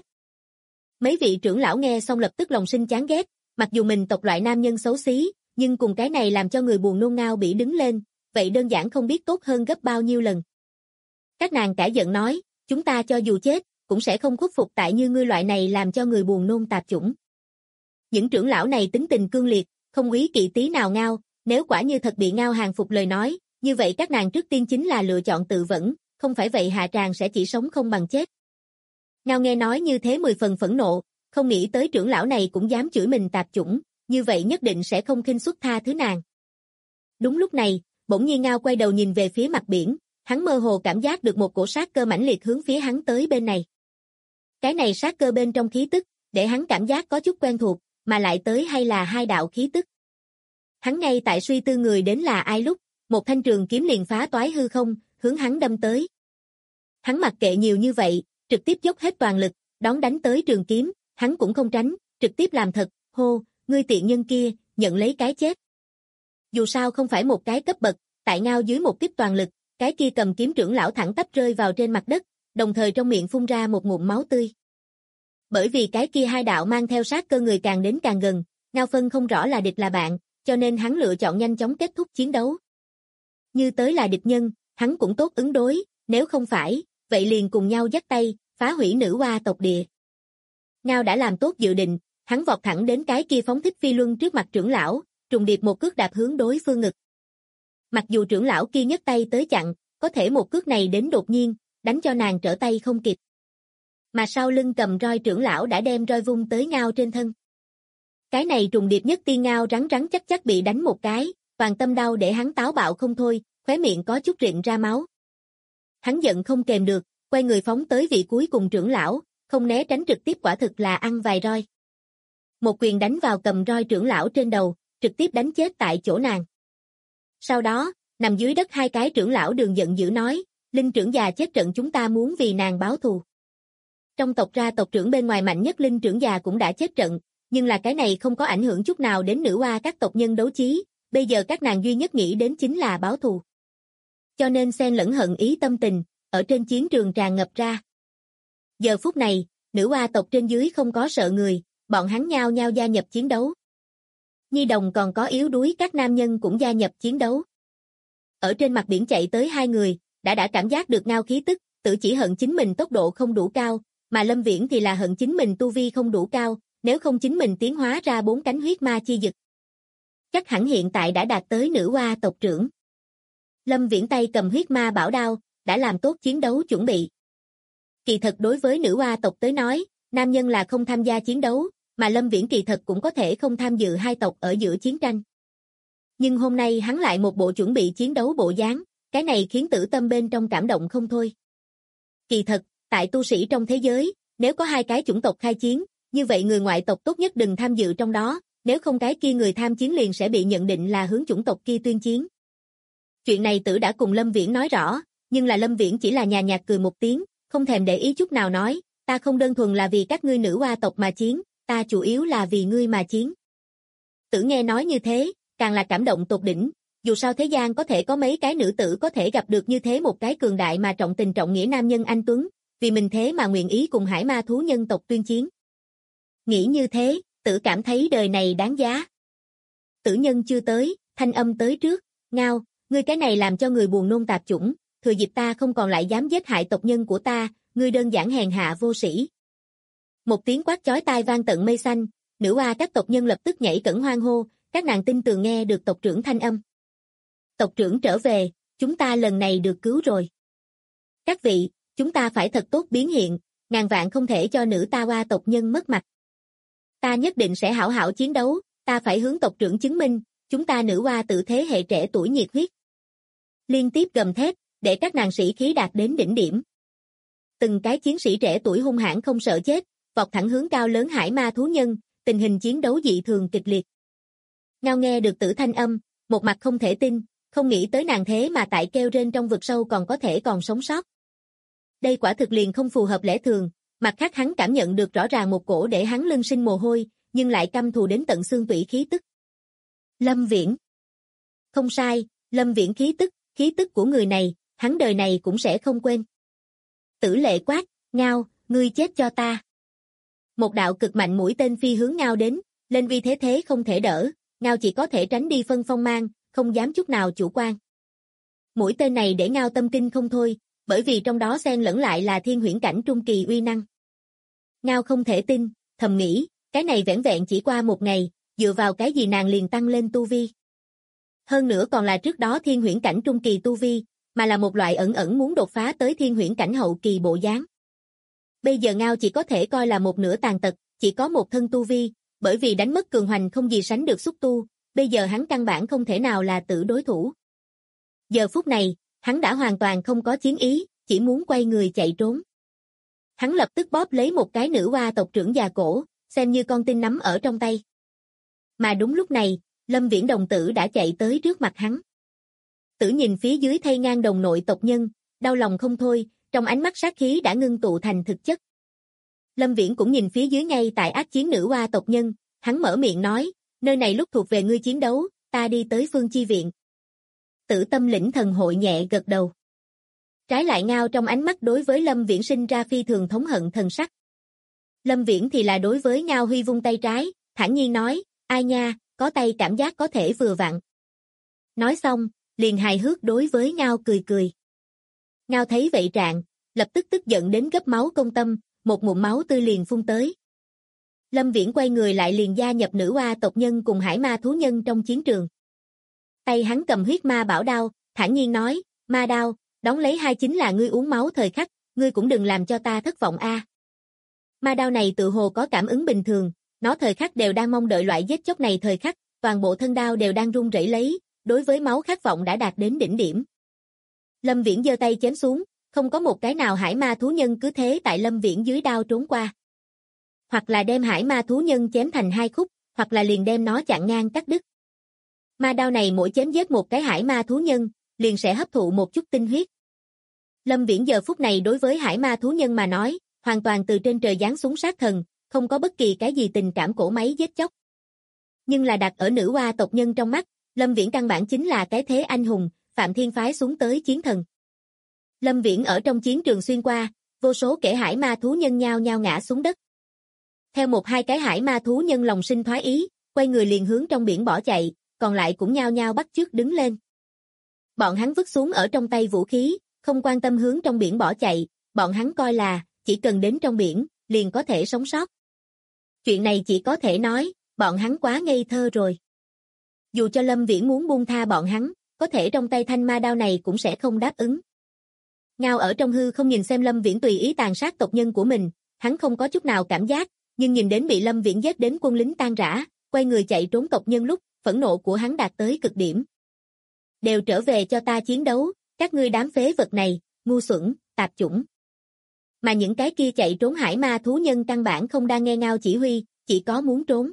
Mấy vị trưởng lão nghe xong lập tức lòng sinh chán ghét, mặc dù mình tộc loại nam nhân xấu xí, nhưng cùng cái này làm cho người buồn nôn Ngao bị đứng lên, vậy đơn giản không biết tốt hơn gấp bao nhiêu lần. Các nàng cả giận nói, chúng ta cho dù chết, cũng sẽ không khuất phục tại như ngươi loại này làm cho người buồn nôn tạp chủng. Những trưởng lão này tính tình cương liệt, không quý kỵ tí nào Ngao, nếu quả như thật bị Ngao hàng phục lời nói, như vậy các nàng trước tiên chính là lựa chọn tự vẫn, không phải vậy hạ tràng sẽ chỉ sống không bằng chết. Ngao nghe nói như thế 10 phần phẫn nộ, không nghĩ tới trưởng lão này cũng dám chửi mình tạp chủng, như vậy nhất định sẽ không khinh suất tha thứ nàng. Đúng lúc này, bỗng nhiên Ngao quay đầu nhìn về phía mặt biển, hắn mơ hồ cảm giác được một cổ sát cơ mãnh liệt hướng phía hắn tới bên này. Cái này sát cơ bên trong khí tức, để hắn cảm giác có chút quen thuộc, mà lại tới hay là hai đạo khí tức. Hắn ngay tại suy tư người đến là ai lúc, một thanh trường kiếm liền phá toái hư không, hướng hắn đâm tới. Hắn mặc kệ nhiều như vậy, trực tiếp dốc hết toàn lực, đón đánh tới trường kiếm, hắn cũng không tránh, trực tiếp làm thật, hô, ngươi tiện nhân kia, nhận lấy cái chết. Dù sao không phải một cái cấp bậc, tại Ngao dưới một kích toàn lực, cái kia cầm kiếm trưởng lão thẳng tắp rơi vào trên mặt đất, đồng thời trong miệng phun ra một ngụm máu tươi. Bởi vì cái kia hai đạo mang theo sát cơ người càng đến càng gần, Ngao phân không rõ là địch là bạn, cho nên hắn lựa chọn nhanh chóng kết thúc chiến đấu. Như tới là địch nhân, hắn cũng tốt ứng đối, nếu không phải, vậy liền cùng nhau dắt tay, phá hủy nữ oa tộc địa. Ngao đã làm tốt dự định, hắn vọt thẳng đến cái kia phóng thích phi luân trước mặt trưởng lão, trùng điệp một cước đạp hướng đối phương ngực. Mặc dù trưởng lão kia nhấc tay tới chặn, có thể một cước này đến đột nhiên, đánh cho nàng trở tay không kịp. Mà sau lưng cầm roi trưởng lão đã đem roi vung tới Ngao trên thân. Cái này trùng điệp nhất tiên Ngao rắn rắn chắc chắc bị đánh một cái, toàn tâm đau để hắn táo bạo không thôi, khóe miệng có chút rịn ra máu. Hắn giận không kềm được, quay người phóng tới vị cuối cùng trưởng lão, không né tránh trực tiếp quả thực là ăn vài roi. Một quyền đánh vào cầm roi trưởng lão trên đầu, trực tiếp đánh chết tại chỗ nàng. Sau đó, nằm dưới đất hai cái trưởng lão đường giận dữ nói, Linh trưởng già chết trận chúng ta muốn vì nàng báo thù. Trong tộc ra tộc trưởng bên ngoài mạnh nhất Linh trưởng già cũng đã chết trận, nhưng là cái này không có ảnh hưởng chút nào đến nữ oa các tộc nhân đấu chí, bây giờ các nàng duy nhất nghĩ đến chính là báo thù. Cho nên xen lẫn hận ý tâm tình, ở trên chiến trường tràn ngập ra. Giờ phút này, nữ oa tộc trên dưới không có sợ người, bọn hắn nhao nhao gia nhập chiến đấu. Nhi đồng còn có yếu đuối các nam nhân cũng gia nhập chiến đấu. Ở trên mặt biển chạy tới hai người, đã cảm giác được Ngao khí tức, tự chỉ hận chính mình tốc độ không đủ cao, mà Lâm Viễn thì là hận chính mình tu vi không đủ cao, nếu không chính mình tiến hóa ra 4 cánh huyết ma chi dực. Chắc hẳn hiện tại đã đạt tới nữ oa tộc trưởng. Lâm Viễn tay cầm huyết ma bảo đao, đã làm tốt chiến đấu chuẩn bị. Kỳ thật đối với nữ oa tộc tới nói, nam nhân là không tham gia chiến đấu, mà Lâm Viễn kỳ thật cũng có thể không tham dự hai tộc ở giữa chiến tranh. Nhưng hôm nay hắn lại một bộ chuẩn bị chiến đấu bộ dáng, cái này khiến tử tâm bên trong cảm động không thôi. Kỳ thật, tại tu sĩ trong thế giới, nếu có hai cái chủng tộc khai chiến, như vậy người ngoại tộc tốt nhất đừng tham dự trong đó, nếu không cái kia người tham chiến liền sẽ bị nhận định là hướng chủng tộc kia tuyên chiến. Chuyện này tử đã cùng Lâm Viễn nói rõ, nhưng là Lâm Viễn chỉ là nhàn nhạt cười một tiếng, không thèm để ý chút nào nói, ta không đơn thuần là vì các ngươi nữ oa tộc mà chiến, ta chủ yếu là vì ngươi mà chiến. Tử nghe nói như thế, càng là cảm động tột đỉnh, dù sao thế gian có thể có mấy cái nữ tử có thể gặp được như thế một cái cường đại mà trọng tình trọng nghĩa nam nhân anh tuấn, vì mình thế mà nguyện ý cùng hải ma thú nhân tộc tuyên chiến. Nghĩ như thế, Tử cảm thấy đời này đáng giá. Tử nhân chưa tới, thanh âm tới trước, Ngao, ngươi cái này làm cho người buồn nôn tạp chủng, thừa dịp ta không còn lại dám giết hại tộc nhân của ta, ngươi đơn giản hèn hạ vô sĩ. Một tiếng quát chói tai vang tận mây xanh, nữ oa các tộc nhân lập tức nhảy cẫng hoan hô, các nàng tin tường nghe được tộc trưởng thanh âm. Tộc trưởng trở về, chúng ta lần này được cứu rồi. Các vị, chúng ta phải thật tốt biến hiện, ngàn vạn không thể cho nữ ta hoa tộc nhân mất mặt. Ta nhất định sẽ hảo hảo chiến đấu, ta phải hướng tộc trưởng chứng minh, chúng ta nữ hoa tử thế hệ trẻ tuổi nhiệt huyết. Liên tiếp gầm thét, để các nàng sĩ khí đạt đến đỉnh điểm. Từng cái chiến sĩ trẻ tuổi hung hãn không sợ chết, vọt thẳng hướng cao lớn hải ma thú nhân, tình hình chiến đấu dị thường kịch liệt. Ngao nghe được Tử thanh âm, một mặt không thể tin, không nghĩ tới nàng thế mà tại kêu rên trong vực sâu còn có thể còn sống sót. Đây quả thực liền không phù hợp lẽ thường, mặt khác hắn cảm nhận được rõ ràng một cổ để hắn lưng sinh mồ hôi, nhưng lại căm thù đến tận xương tủy khí tức. Lâm Viễn. Không sai, Lâm Viễn khí tức của người này, hắn đời này cũng sẽ không quên. Tử Lệ quát, Ngao, ngươi chết cho ta. Một đạo cực mạnh mũi tên phi hướng Ngao đến, lên uy thế không thể đỡ, Ngao chỉ có thể tránh đi phân phong mang, không dám chút nào chủ quan. Mũi tên này để Ngao tâm kinh không thôi, bởi vì trong đó xen lẫn lại là thiên huyễn cảnh trung kỳ uy năng. Ngao không thể tin, thầm nghĩ, cái này vẻn vẹn chỉ qua một ngày, dựa vào cái gì nàng liền tăng lên tu vi. Hơn nữa còn là trước đó thiên huyễn cảnh trung kỳ tu vi, mà là một loại ẩn ẩn muốn đột phá tới thiên huyễn cảnh hậu kỳ bộ dáng. Bây giờ Ngao chỉ có thể coi là một nửa tàn tật, chỉ có một thân tu vi, bởi vì đánh mất cường hoành không gì sánh được xúc tu, bây giờ hắn căn bản không thể nào là Tử đối thủ. Giờ phút này, hắn đã hoàn toàn không có chiến ý, chỉ muốn quay người chạy trốn. Hắn lập tức bóp lấy một cái nữ hoa tộc trưởng già cổ, xem như con tin nắm ở trong tay. Mà đúng lúc này, Lâm Viễn đồng tử đã chạy tới trước mặt hắn. Tử nhìn phía dưới thay ngang đồng nội tộc nhân, đau lòng không thôi, trong ánh mắt sát khí đã ngưng tụ thành thực chất. Lâm Viễn cũng nhìn phía dưới ngay tại ác chiến nữ hoa tộc nhân, hắn mở miệng nói, nơi này lúc thuộc về ngươi chiến đấu, ta đi tới phương chi viện. Tử tâm lĩnh thần hội nhẹ gật đầu. Trái lại Ngao trong ánh mắt đối với Lâm Viễn sinh ra phi thường thống hận thần sắc. Lâm Viễn thì là đối với Ngao huy vung tay trái, thản nhiên nói, ai nha, có tay cảm giác có thể vừa vặn. Nói xong, liền hài hước đối với Ngao cười cười. Ngao thấy vậy trạng, lập tức tức giận đến gấp máu công tâm, một ngụm máu tươi liền phun tới. Lâm Viễn quay người lại liền gia nhập nữ hoa tộc nhân cùng hải ma thú nhân trong chiến trường. Tay hắn cầm huyết ma bảo đao, thản nhiên nói, ma đao, đón lấy hai chính là ngươi uống máu thời khắc, ngươi cũng đừng làm cho ta thất vọng a. Ma đao này tự hồ có cảm ứng bình thường, nó thời khắc đều đang mong đợi loại giết chóc này thời khắc, toàn bộ thân đao đều đang run rẩy lấy, đối với máu khát vọng đã đạt đến đỉnh điểm. Lâm Viễn giơ tay chém xuống, không có một cái nào hải ma thú nhân cứ thế tại Lâm Viễn dưới đao trốn qua. Hoặc là đem hải ma thú nhân chém thành hai khúc, hoặc là liền đem nó chặn ngang cắt đứt. Ma đao này mỗi chém giết một cái hải ma thú nhân, liền sẽ hấp thụ một chút tinh huyết. Lâm Viễn giờ phút này đối với hải ma thú nhân mà nói, hoàn toàn từ trên trời giáng xuống sát thần, không có bất kỳ cái gì tình cảm cổ máy giết chóc. Nhưng là đặt ở nữ hoa tộc nhân trong mắt, Lâm Viễn căn bản chính là cái thế anh hùng, Phạm Thiên phái xuống tới chiến thần. Lâm Viễn ở trong chiến trường xuyên qua, vô số kẻ hải ma thú nhân nhao nhao ngã xuống đất. Theo một hai cái hải ma thú nhân lòng sinh thoái ý, quay người liền hướng trong biển bỏ chạy, còn lại cũng nhao nhao bắt chước đứng lên. Bọn hắn vứt xuống ở trong tay vũ khí, không quan tâm hướng trong biển bỏ chạy, bọn hắn coi là, chỉ cần đến trong biển, liền có thể sống sót. Chuyện này chỉ có thể nói, bọn hắn quá ngây thơ rồi. Dù cho Lâm Viễn muốn buông tha bọn hắn, có thể trong tay thanh ma đao này cũng sẽ không đáp ứng. Ngao ở trong hư không nhìn xem Lâm Viễn tùy ý tàn sát tộc nhân của mình, hắn không có chút nào cảm giác, nhưng nhìn đến bị Lâm Viễn giết đến quân lính tan rã, quay người chạy trốn tộc nhân lúc, phẫn nộ của hắn đạt tới cực điểm. Đều trở về cho ta chiến đấu, các ngươi đám phế vật này, ngu xuẩn, tạp chủng. Mà những cái kia chạy trốn hải ma thú nhân căn bản không đang nghe Ngao chỉ huy, chỉ có muốn trốn.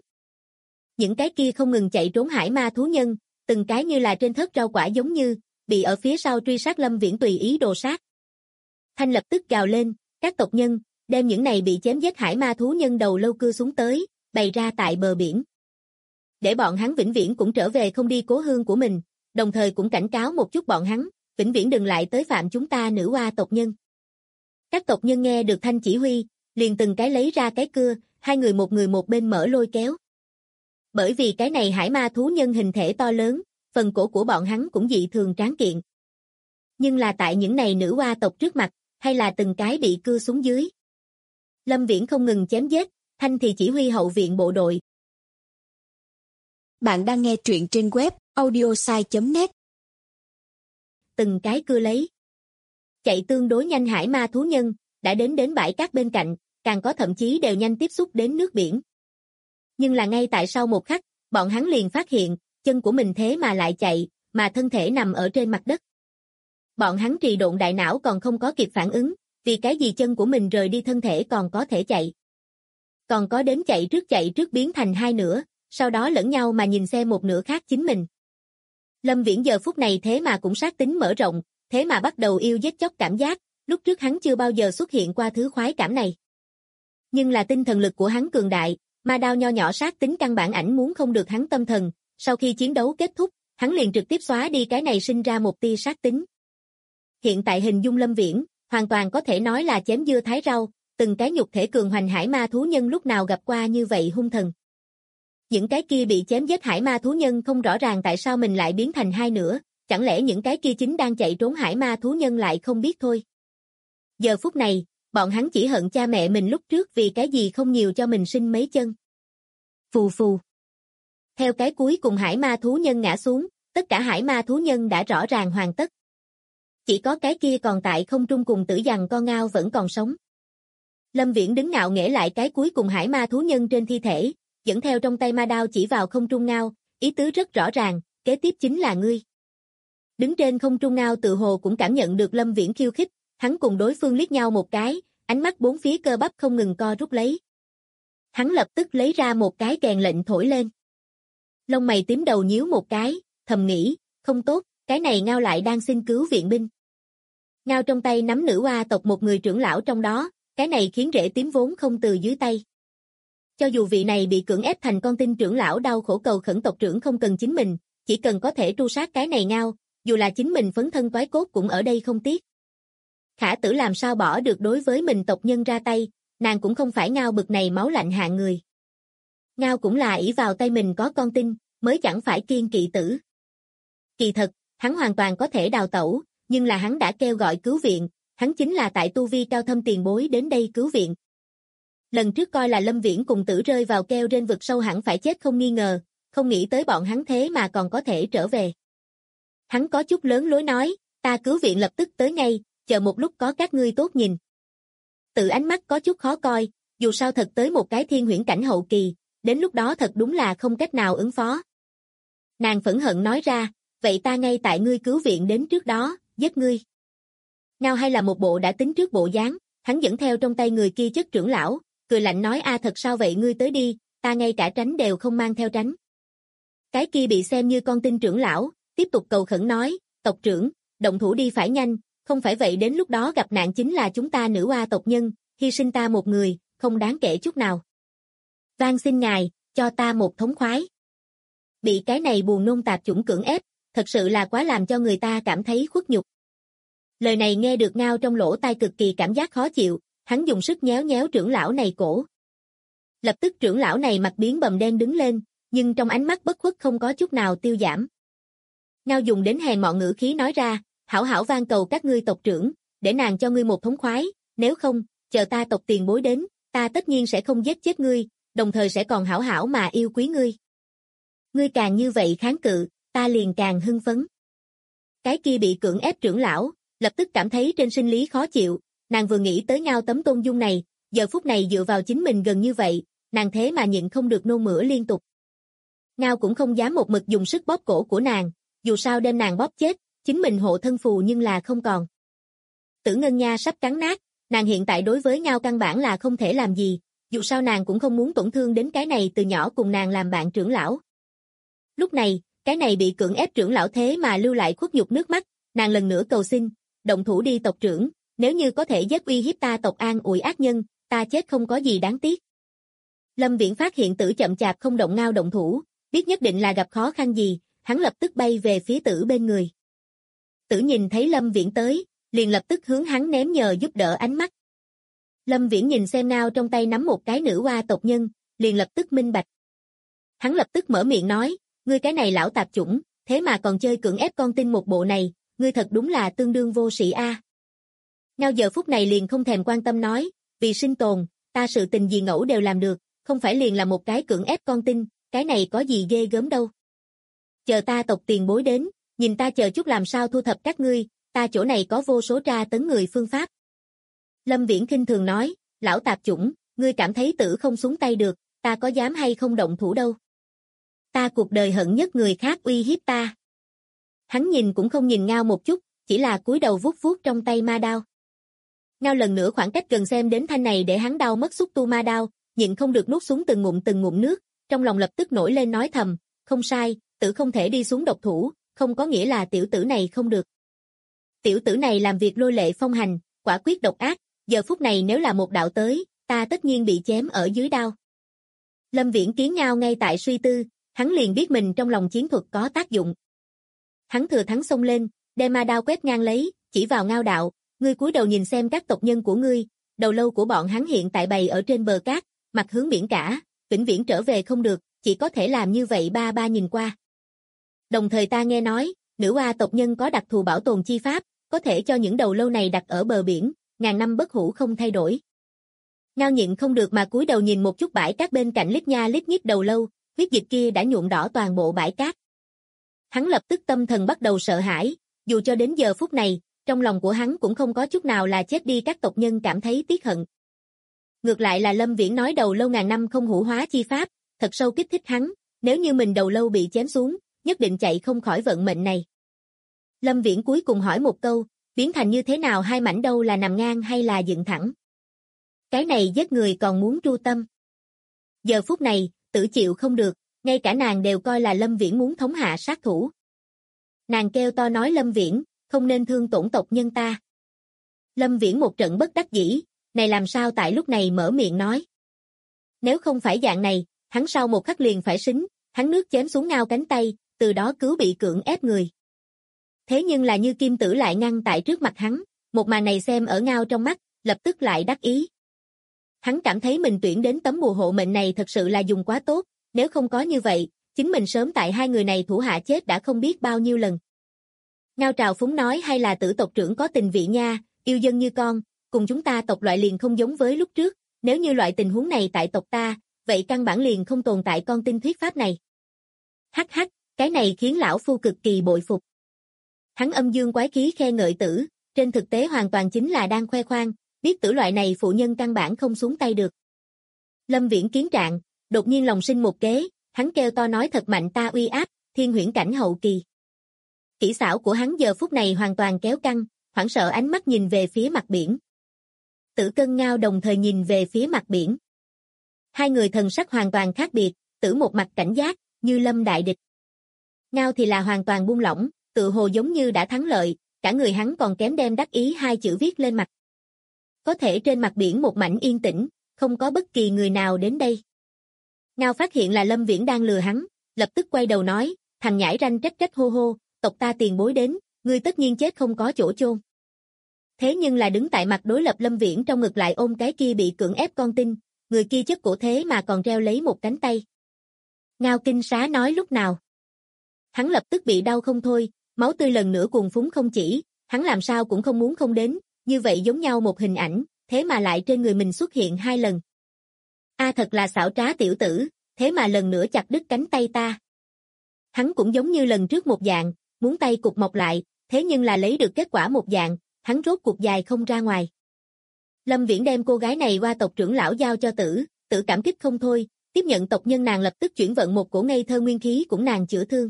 Những cái kia không ngừng chạy trốn hải ma thú nhân, từng cái như là trên thớt rau quả giống như, bị ở phía sau truy sát Lâm Viễn tùy ý đồ sát. Thanh lập tức gào lên, các tộc nhân, đem những này bị chém giết hải ma thú nhân đầu lâu cưa xuống tới, bày ra tại bờ biển. Để bọn hắn vĩnh viễn cũng trở về không đi cố hương của mình, đồng thời cũng cảnh cáo một chút bọn hắn, vĩnh viễn đừng lại tới phạm chúng ta nữ hoa tộc nhân. Các tộc nhân nghe được Thanh chỉ huy, liền từng cái lấy ra cái cưa, hai người một bên mở lôi kéo. Bởi vì cái này hải ma thú nhân hình thể to lớn, phần cổ của bọn hắn cũng dị thường tráng kiện. Nhưng là tại những này nữ hoa tộc trước mặt, hay là từng cái bị cưa xuống dưới. Lâm Viễn không ngừng chém giết, Thanh thì chỉ huy hậu viện bộ đội. Bạn đang nghe truyện trên web audiosai.net từng cái cưa lấy. Chạy tương đối nhanh hải ma thú nhân, đã đến bãi cát bên cạnh, càng có thậm chí đều nhanh tiếp xúc đến nước biển. Nhưng là ngay tại sau một khắc, bọn hắn liền phát hiện, chân của mình thế mà lại chạy, mà thân thể nằm ở trên mặt đất. Bọn hắn trì độn đại não còn không có kịp phản ứng, vì cái gì chân của mình rời đi thân thể còn có thể chạy. Còn có đến chạy trước biến thành hai nửa, sau đó lẫn nhau mà nhìn xem một nửa khác chính mình. Lâm Viễn giờ phút này thế mà cũng sát tính mở rộng, thế mà bắt đầu yêu giết chóc cảm giác, lúc trước hắn chưa bao giờ xuất hiện qua thứ khoái cảm này. Nhưng là tinh thần lực của hắn cường đại, ma đao nho nhỏ sát tính căn bản ảnh muốn không được hắn tâm thần, sau khi chiến đấu kết thúc, hắn liền trực tiếp xóa đi cái này sinh ra một tia sát tính. Hiện tại hình dung Lâm Viễn, hoàn toàn có thể nói là chém dưa thái rau, từng cái nhục thể cường hoành hải ma thú nhân lúc nào gặp qua như vậy hung thần. Những cái kia bị chém giết hải ma thú nhân không rõ ràng tại sao mình lại biến thành hai nửa, chẳng lẽ những cái kia chính đang chạy trốn hải ma thú nhân lại không biết thôi. Giờ phút này, bọn hắn chỉ hận cha mẹ mình lúc trước vì cái gì không nhiều cho mình sinh mấy chân. Phù phù. Theo cái cuối cùng hải ma thú nhân ngã xuống, tất cả hải ma thú nhân đã rõ ràng hoàn tất. Chỉ có cái kia còn tại không trung cùng tử giằng con ngao vẫn còn sống. Lâm Viễn đứng ngạo nghễ lại cái cuối cùng hải ma thú nhân trên thi thể, dẫn theo trong tay ma đao chỉ vào không trung ngao, ý tứ rất rõ ràng, kế tiếp chính là ngươi. Đứng trên không trung ngao tự hồ cũng cảm nhận được Lâm Viễn khiêu khích, hắn cùng đối phương liếc nhau một cái, ánh mắt bốn phía cơ bắp không ngừng co rút lấy. Hắn lập tức lấy ra một cái kèn lệnh thổi lên. Lông mày tím đầu nhíu một cái, thầm nghĩ, không tốt, cái này ngao lại đang xin cứu viện binh. Ngao trong tay nắm nữ oa tộc một người trưởng lão trong đó, cái này khiến rễ tím vốn không từ dưới tay. Cho dù vị này bị cưỡng ép thành con tin trưởng lão đau khổ cầu khẩn tộc trưởng không cần chính mình, chỉ cần có thể tru sát cái này ngao, dù là chính mình phấn thân toái cốt cũng ở đây không tiếc. Khả tử làm sao bỏ được đối với mình tộc nhân ra tay, nàng cũng không phải ngao bực này máu lạnh hạng người. Ngao cũng là ỷ vào tay mình có con tin, mới chẳng phải kiên kỵ tử. Kỳ thật, hắn hoàn toàn có thể đào tẩu, nhưng là hắn đã kêu gọi cứu viện, hắn chính là tại tu vi cao thâm tiền bối đến đây cứu viện. Lần trước coi là Lâm Viễn cùng tử rơi vào keo trên vực sâu hẳn phải chết không nghi ngờ, không nghĩ tới bọn hắn thế mà còn có thể trở về. Hắn có chút lớn lối nói, ta cứu viện lập tức tới ngay, chờ một lúc có các ngươi tốt nhìn. Tự ánh mắt có chút khó coi, dù sao thật tới một cái thiên huyễn cảnh hậu kỳ, đến lúc đó thật đúng là không cách nào ứng phó. Nàng phẫn hận nói ra, vậy ta ngay tại ngươi cứu viện đến trước đó, giết ngươi. Ngao hay là một bộ đã tính trước bộ dáng, hắn dẫn theo trong tay người kia chất trưởng lão, cười lạnh nói thật sao vậy ngươi tới đi, ta ngay cả tránh đều không mang theo tránh. Cái kia bị xem như con tin trưởng lão, tiếp tục cầu khẩn nói, tộc trưởng, động thủ đi phải nhanh, không phải vậy đến lúc đó gặp nạn chính là chúng ta nữ oa tộc nhân, hy sinh ta một người, không đáng kể chút nào. Van xin ngài, cho ta một thống khoái. Bị cái này buồn nôn tạp chủng cưỡng ép, thật sự là quá làm cho người ta cảm thấy khuất nhục. Lời này nghe được ngao trong lỗ tai cực kỳ cảm giác khó chịu, hắn dùng sức nhéo nhéo trưởng lão này cổ. Lập tức trưởng lão này mặt biến bầm đen đứng lên, nhưng trong ánh mắt bất khuất không có chút nào tiêu giảm. Ngao dùng đến hèn mọn ngữ khí nói ra, hảo hảo van cầu các ngươi tộc trưởng, để nàng cho ngươi một thống khoái, nếu không, chờ ta tộc tiền bối đến, ta tất nhiên sẽ không giết chết ngươi, đồng thời sẽ còn hảo hảo mà yêu quý ngươi. Ngươi càng như vậy kháng cự, ta liền càng hưng phấn. Cái kia bị cưỡng ép trưởng lão, lập tức cảm thấy trên sinh lý khó chịu, nàng vừa nghĩ tới Ngao tấm tôn dung này, giờ phút này dựa vào chính mình gần như vậy, nàng thế mà nhịn không được nôn mửa liên tục. Ngao cũng không dám một mực dùng sức bóp cổ của nàng, dù sao đem nàng bóp chết, chính mình hộ thân phù nhưng là không còn. Tử Ngân Nha sắp cắn nát, nàng hiện tại đối với Ngao căn bản là không thể làm gì, dù sao nàng cũng không muốn tổn thương đến cái này từ nhỏ cùng nàng làm bạn trưởng lão. Lúc này, cái này bị cưỡng ép trưởng lão thế mà lưu lại khuất nhục nước mắt, nàng lần nữa cầu xin, động thủ đi tộc trưởng, nếu như có thể giết uy hiếp ta tộc an ủi ác nhân, ta chết không có gì đáng tiếc. Lâm Viễn phát hiện tử chậm chạp không động Ngao động thủ, biết nhất định là gặp khó khăn gì, hắn lập tức bay về phía tử bên người. Tử nhìn thấy Lâm Viễn tới, liền lập tức hướng hắn ném nhờ giúp đỡ ánh mắt. Lâm Viễn nhìn xem Ngao trong tay nắm một cái nữ oa tộc nhân, liền lập tức minh bạch. Hắn lập tức mở miệng nói, ngươi cái này lão tạp chủng, thế mà còn chơi cưỡng ép con tin một bộ này, ngươi thật đúng là tương đương vô sĩ a. Ngao giờ phút này liền không thèm quan tâm nói, vì sinh tồn, ta sự tình gì ngẫu đều làm được, không phải liền là một cái cưỡng ép con tin, cái này có gì ghê gớm đâu. Chờ ta tộc tiền bối đến, nhìn ta chờ chút làm sao thu thập các ngươi, ta chỗ này có vô số tra tấn người phương pháp. Lâm Viễn khinh thường nói, lão tạp chủng, ngươi cảm thấy Tử không xuống tay được, ta có dám hay không động thủ đâu. Ta cuộc đời hận nhất người khác uy hiếp ta. Hắn nhìn cũng không nhìn Ngao một chút, chỉ là cúi đầu vuốt vuốt trong tay ma đao. Ngao lần nữa khoảng cách gần xem đến thanh này để hắn đau mất xúc tu ma đao, nhịn không được nuốt xuống từng ngụm nước, trong lòng lập tức nổi lên nói thầm, không sai, Tử không thể đi xuống độc thủ, không có nghĩa là tiểu tử này không được. Tiểu tử này làm việc lôi lệ phong hành, quả quyết độc ác, giờ phút này nếu là một đạo tới, ta tất nhiên bị chém ở dưới đao. Lâm Viễn kiến Ngao ngay tại suy tư, hắn liền biết mình trong lòng chiến thuật có tác dụng. Hắn thừa thắng xông lên, đem ma đao quét ngang lấy, chỉ vào Ngao đạo, ngươi cúi đầu nhìn xem các tộc nhân của ngươi, đầu lâu của bọn hắn hiện tại bày ở trên bờ cát, mặt hướng biển cả, vĩnh viễn trở về không được, chỉ có thể làm như vậy ba nhìn qua. Đồng thời ta nghe nói, nữ oa tộc nhân có đặc thù bảo tồn chi pháp, có thể cho những đầu lâu này đặt ở bờ biển, ngàn năm bất hủ không thay đổi. Ngao nhịn không được mà cúi đầu nhìn một chút bãi cát bên cạnh lít nha lít nhít đầu lâu, huyết dịch kia đã nhuộm đỏ toàn bộ bãi cát. Hắn lập tức tâm thần bắt đầu sợ hãi, dù cho đến giờ phút này, trong lòng của hắn cũng không có chút nào là chết đi các tộc nhân cảm thấy tiếc hận. Ngược lại là Lâm Viễn nói đầu lâu ngàn năm không hủ hóa chi pháp, thật sâu kích thích hắn, nếu như mình đầu lâu bị chém xuống, nhất định chạy không khỏi vận mệnh này. Lâm Viễn cuối cùng hỏi một câu, biến thành như thế nào hai mảnh đâu là nằm ngang hay là dựng thẳng? Cái này giết người còn muốn tru tâm. Giờ phút này, Tử chịu không được, ngay cả nàng đều coi là Lâm Viễn muốn thống hạ sát thủ. Nàng kêu to nói Lâm Viễn, không nên thương tổn tộc nhân ta. Lâm Viễn một trận bất đắc dĩ, này làm sao tại lúc này mở miệng nói. Nếu không phải dạng này, hắn sau một khắc liền phải xính, hắn nước chém xuống Ngao cánh tay, từ đó cứu bị cưỡng ép người. Thế nhưng là như Kim Tử lại ngăn tại trước mặt hắn, một màn này xem ở Ngao trong mắt, lập tức lại đắc ý. Hắn cảm thấy mình tuyển đến tấm bùa hộ mệnh này thật sự là dùng quá tốt, nếu không có như vậy, chính mình sớm tại hai người này thủ hạ chết đã không biết bao nhiêu lần. Ngao trào phúng nói hay là Tử tộc trưởng có tình vị nha, yêu dân như con, cùng chúng ta tộc loại liền không giống với lúc trước, nếu như loại tình huống này tại tộc ta, vậy căn bản liền không tồn tại con tin thuyết pháp này. Hắc hắc, cái này khiến lão phu cực kỳ bội phục. Hắn âm dương quái khí khen ngợi Tử, trên thực tế hoàn toàn chính là đang khoe khoang, biết Tử loại này phụ nhân căn bản không xuống tay được. Lâm Viễn kiến trạng, đột nhiên lòng sinh một kế, hắn kêu to nói thật mạnh ta uy áp, thiên huyễn cảnh hậu kỳ. Kỹ xảo của hắn giờ phút này hoàn toàn kéo căng, hoảng sợ ánh mắt nhìn về phía mặt biển. Tử Cân Ngao đồng thời nhìn về phía mặt biển. Hai người thần sắc hoàn toàn khác biệt, Tử một mặt cảnh giác, như lâm đại địch. Ngao thì là hoàn toàn buông lỏng, tự hồ giống như đã thắng lợi, cả người hắn còn kém đem đắc ý hai chữ viết lên mặt. Có thể trên mặt biển một mảnh yên tĩnh, không có bất kỳ người nào đến đây. Ngao phát hiện là Lâm Viễn đang lừa hắn, lập tức quay đầu nói, thằng nhãi ranh trách hô hô, tộc ta tiền bối đến, ngươi tất nhiên chết không có chỗ chôn. Thế nhưng là đứng tại mặt đối lập Lâm Viễn trong ngực lại ôm cái kia bị cưỡng ép con tin, người kia chất cổ thế mà còn treo lấy một cánh tay. Ngao kinh xá nói lúc nào. Hắn lập tức bị đau không thôi, máu tươi lần nữa cuồn phúng không chỉ, hắn làm sao cũng không muốn không đến, như vậy giống nhau một hình ảnh, thế mà lại trên người mình xuất hiện hai lần. Thật là xảo trá tiểu tử, thế mà lần nữa chặt đứt cánh tay ta. Hắn cũng giống như lần trước một dạng, muốn tay cục mọc lại, thế nhưng là lấy được kết quả một dạng, hắn rốt cuộc dài không ra ngoài. Lâm Viễn đem cô gái này qua tộc trưởng lão giao cho Tử, Tử cảm kích không thôi, tiếp nhận tộc nhân nàng lập tức chuyển vận một cổ ngây thơ nguyên khí cũng nàng chữa thương.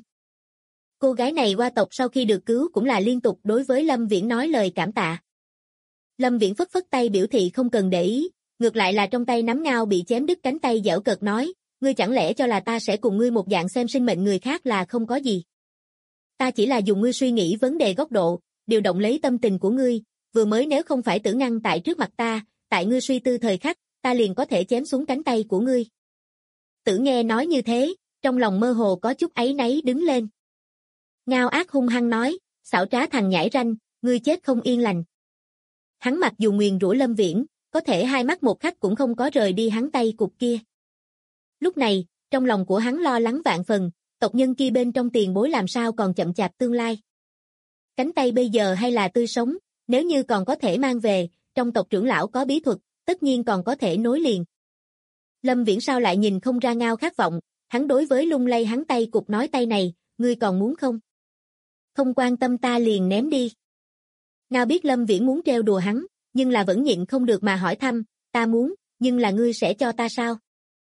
Cô gái này qua tộc sau khi được cứu cũng là liên tục đối với Lâm Viễn nói lời cảm tạ. Lâm Viễn phất phất tay biểu thị không cần để ý, ngược lại là trong tay nắm Ngao bị chém đứt cánh tay giễu cợt nói, ngươi chẳng lẽ cho là ta sẽ cùng ngươi một dạng xem sinh mệnh người khác là không có gì. Ta chỉ là dùng ngươi suy nghĩ vấn đề góc độ, điều động lấy tâm tình của ngươi, vừa mới nếu không phải Tử ngăn tại trước mặt ta, tại ngươi suy tư thời khắc, ta liền có thể chém xuống cánh tay của ngươi. Tử nghe nói như thế, trong lòng mơ hồ có chút áy náy đứng lên. Ngao ác hung hăng nói, xảo trá thằng nhãi ranh, ngươi chết không yên lành. Hắn mặc dù nguyền rủa Lâm Viễn, có thể hai mắt một khắc cũng không có rời đi hắn tay cục kia. Lúc này, trong lòng của hắn lo lắng vạn phần, tộc nhân kia bên trong tiền bối làm sao còn chậm chạp tương lai. Cánh tay bây giờ hay là tươi sống, nếu như còn có thể mang về, trong tộc trưởng lão có bí thuật, tất nhiên còn có thể nối liền. Lâm Viễn sao lại nhìn không ra Ngao khát vọng, hắn đối với lung lay hắn tay cục nói tay này, ngươi còn muốn không? Không quan tâm ta liền ném đi. Ngao biết Lâm Viễn muốn trêu đùa hắn, nhưng là vẫn nhịn không được mà hỏi thăm, ta muốn, nhưng là ngươi sẽ cho ta sao?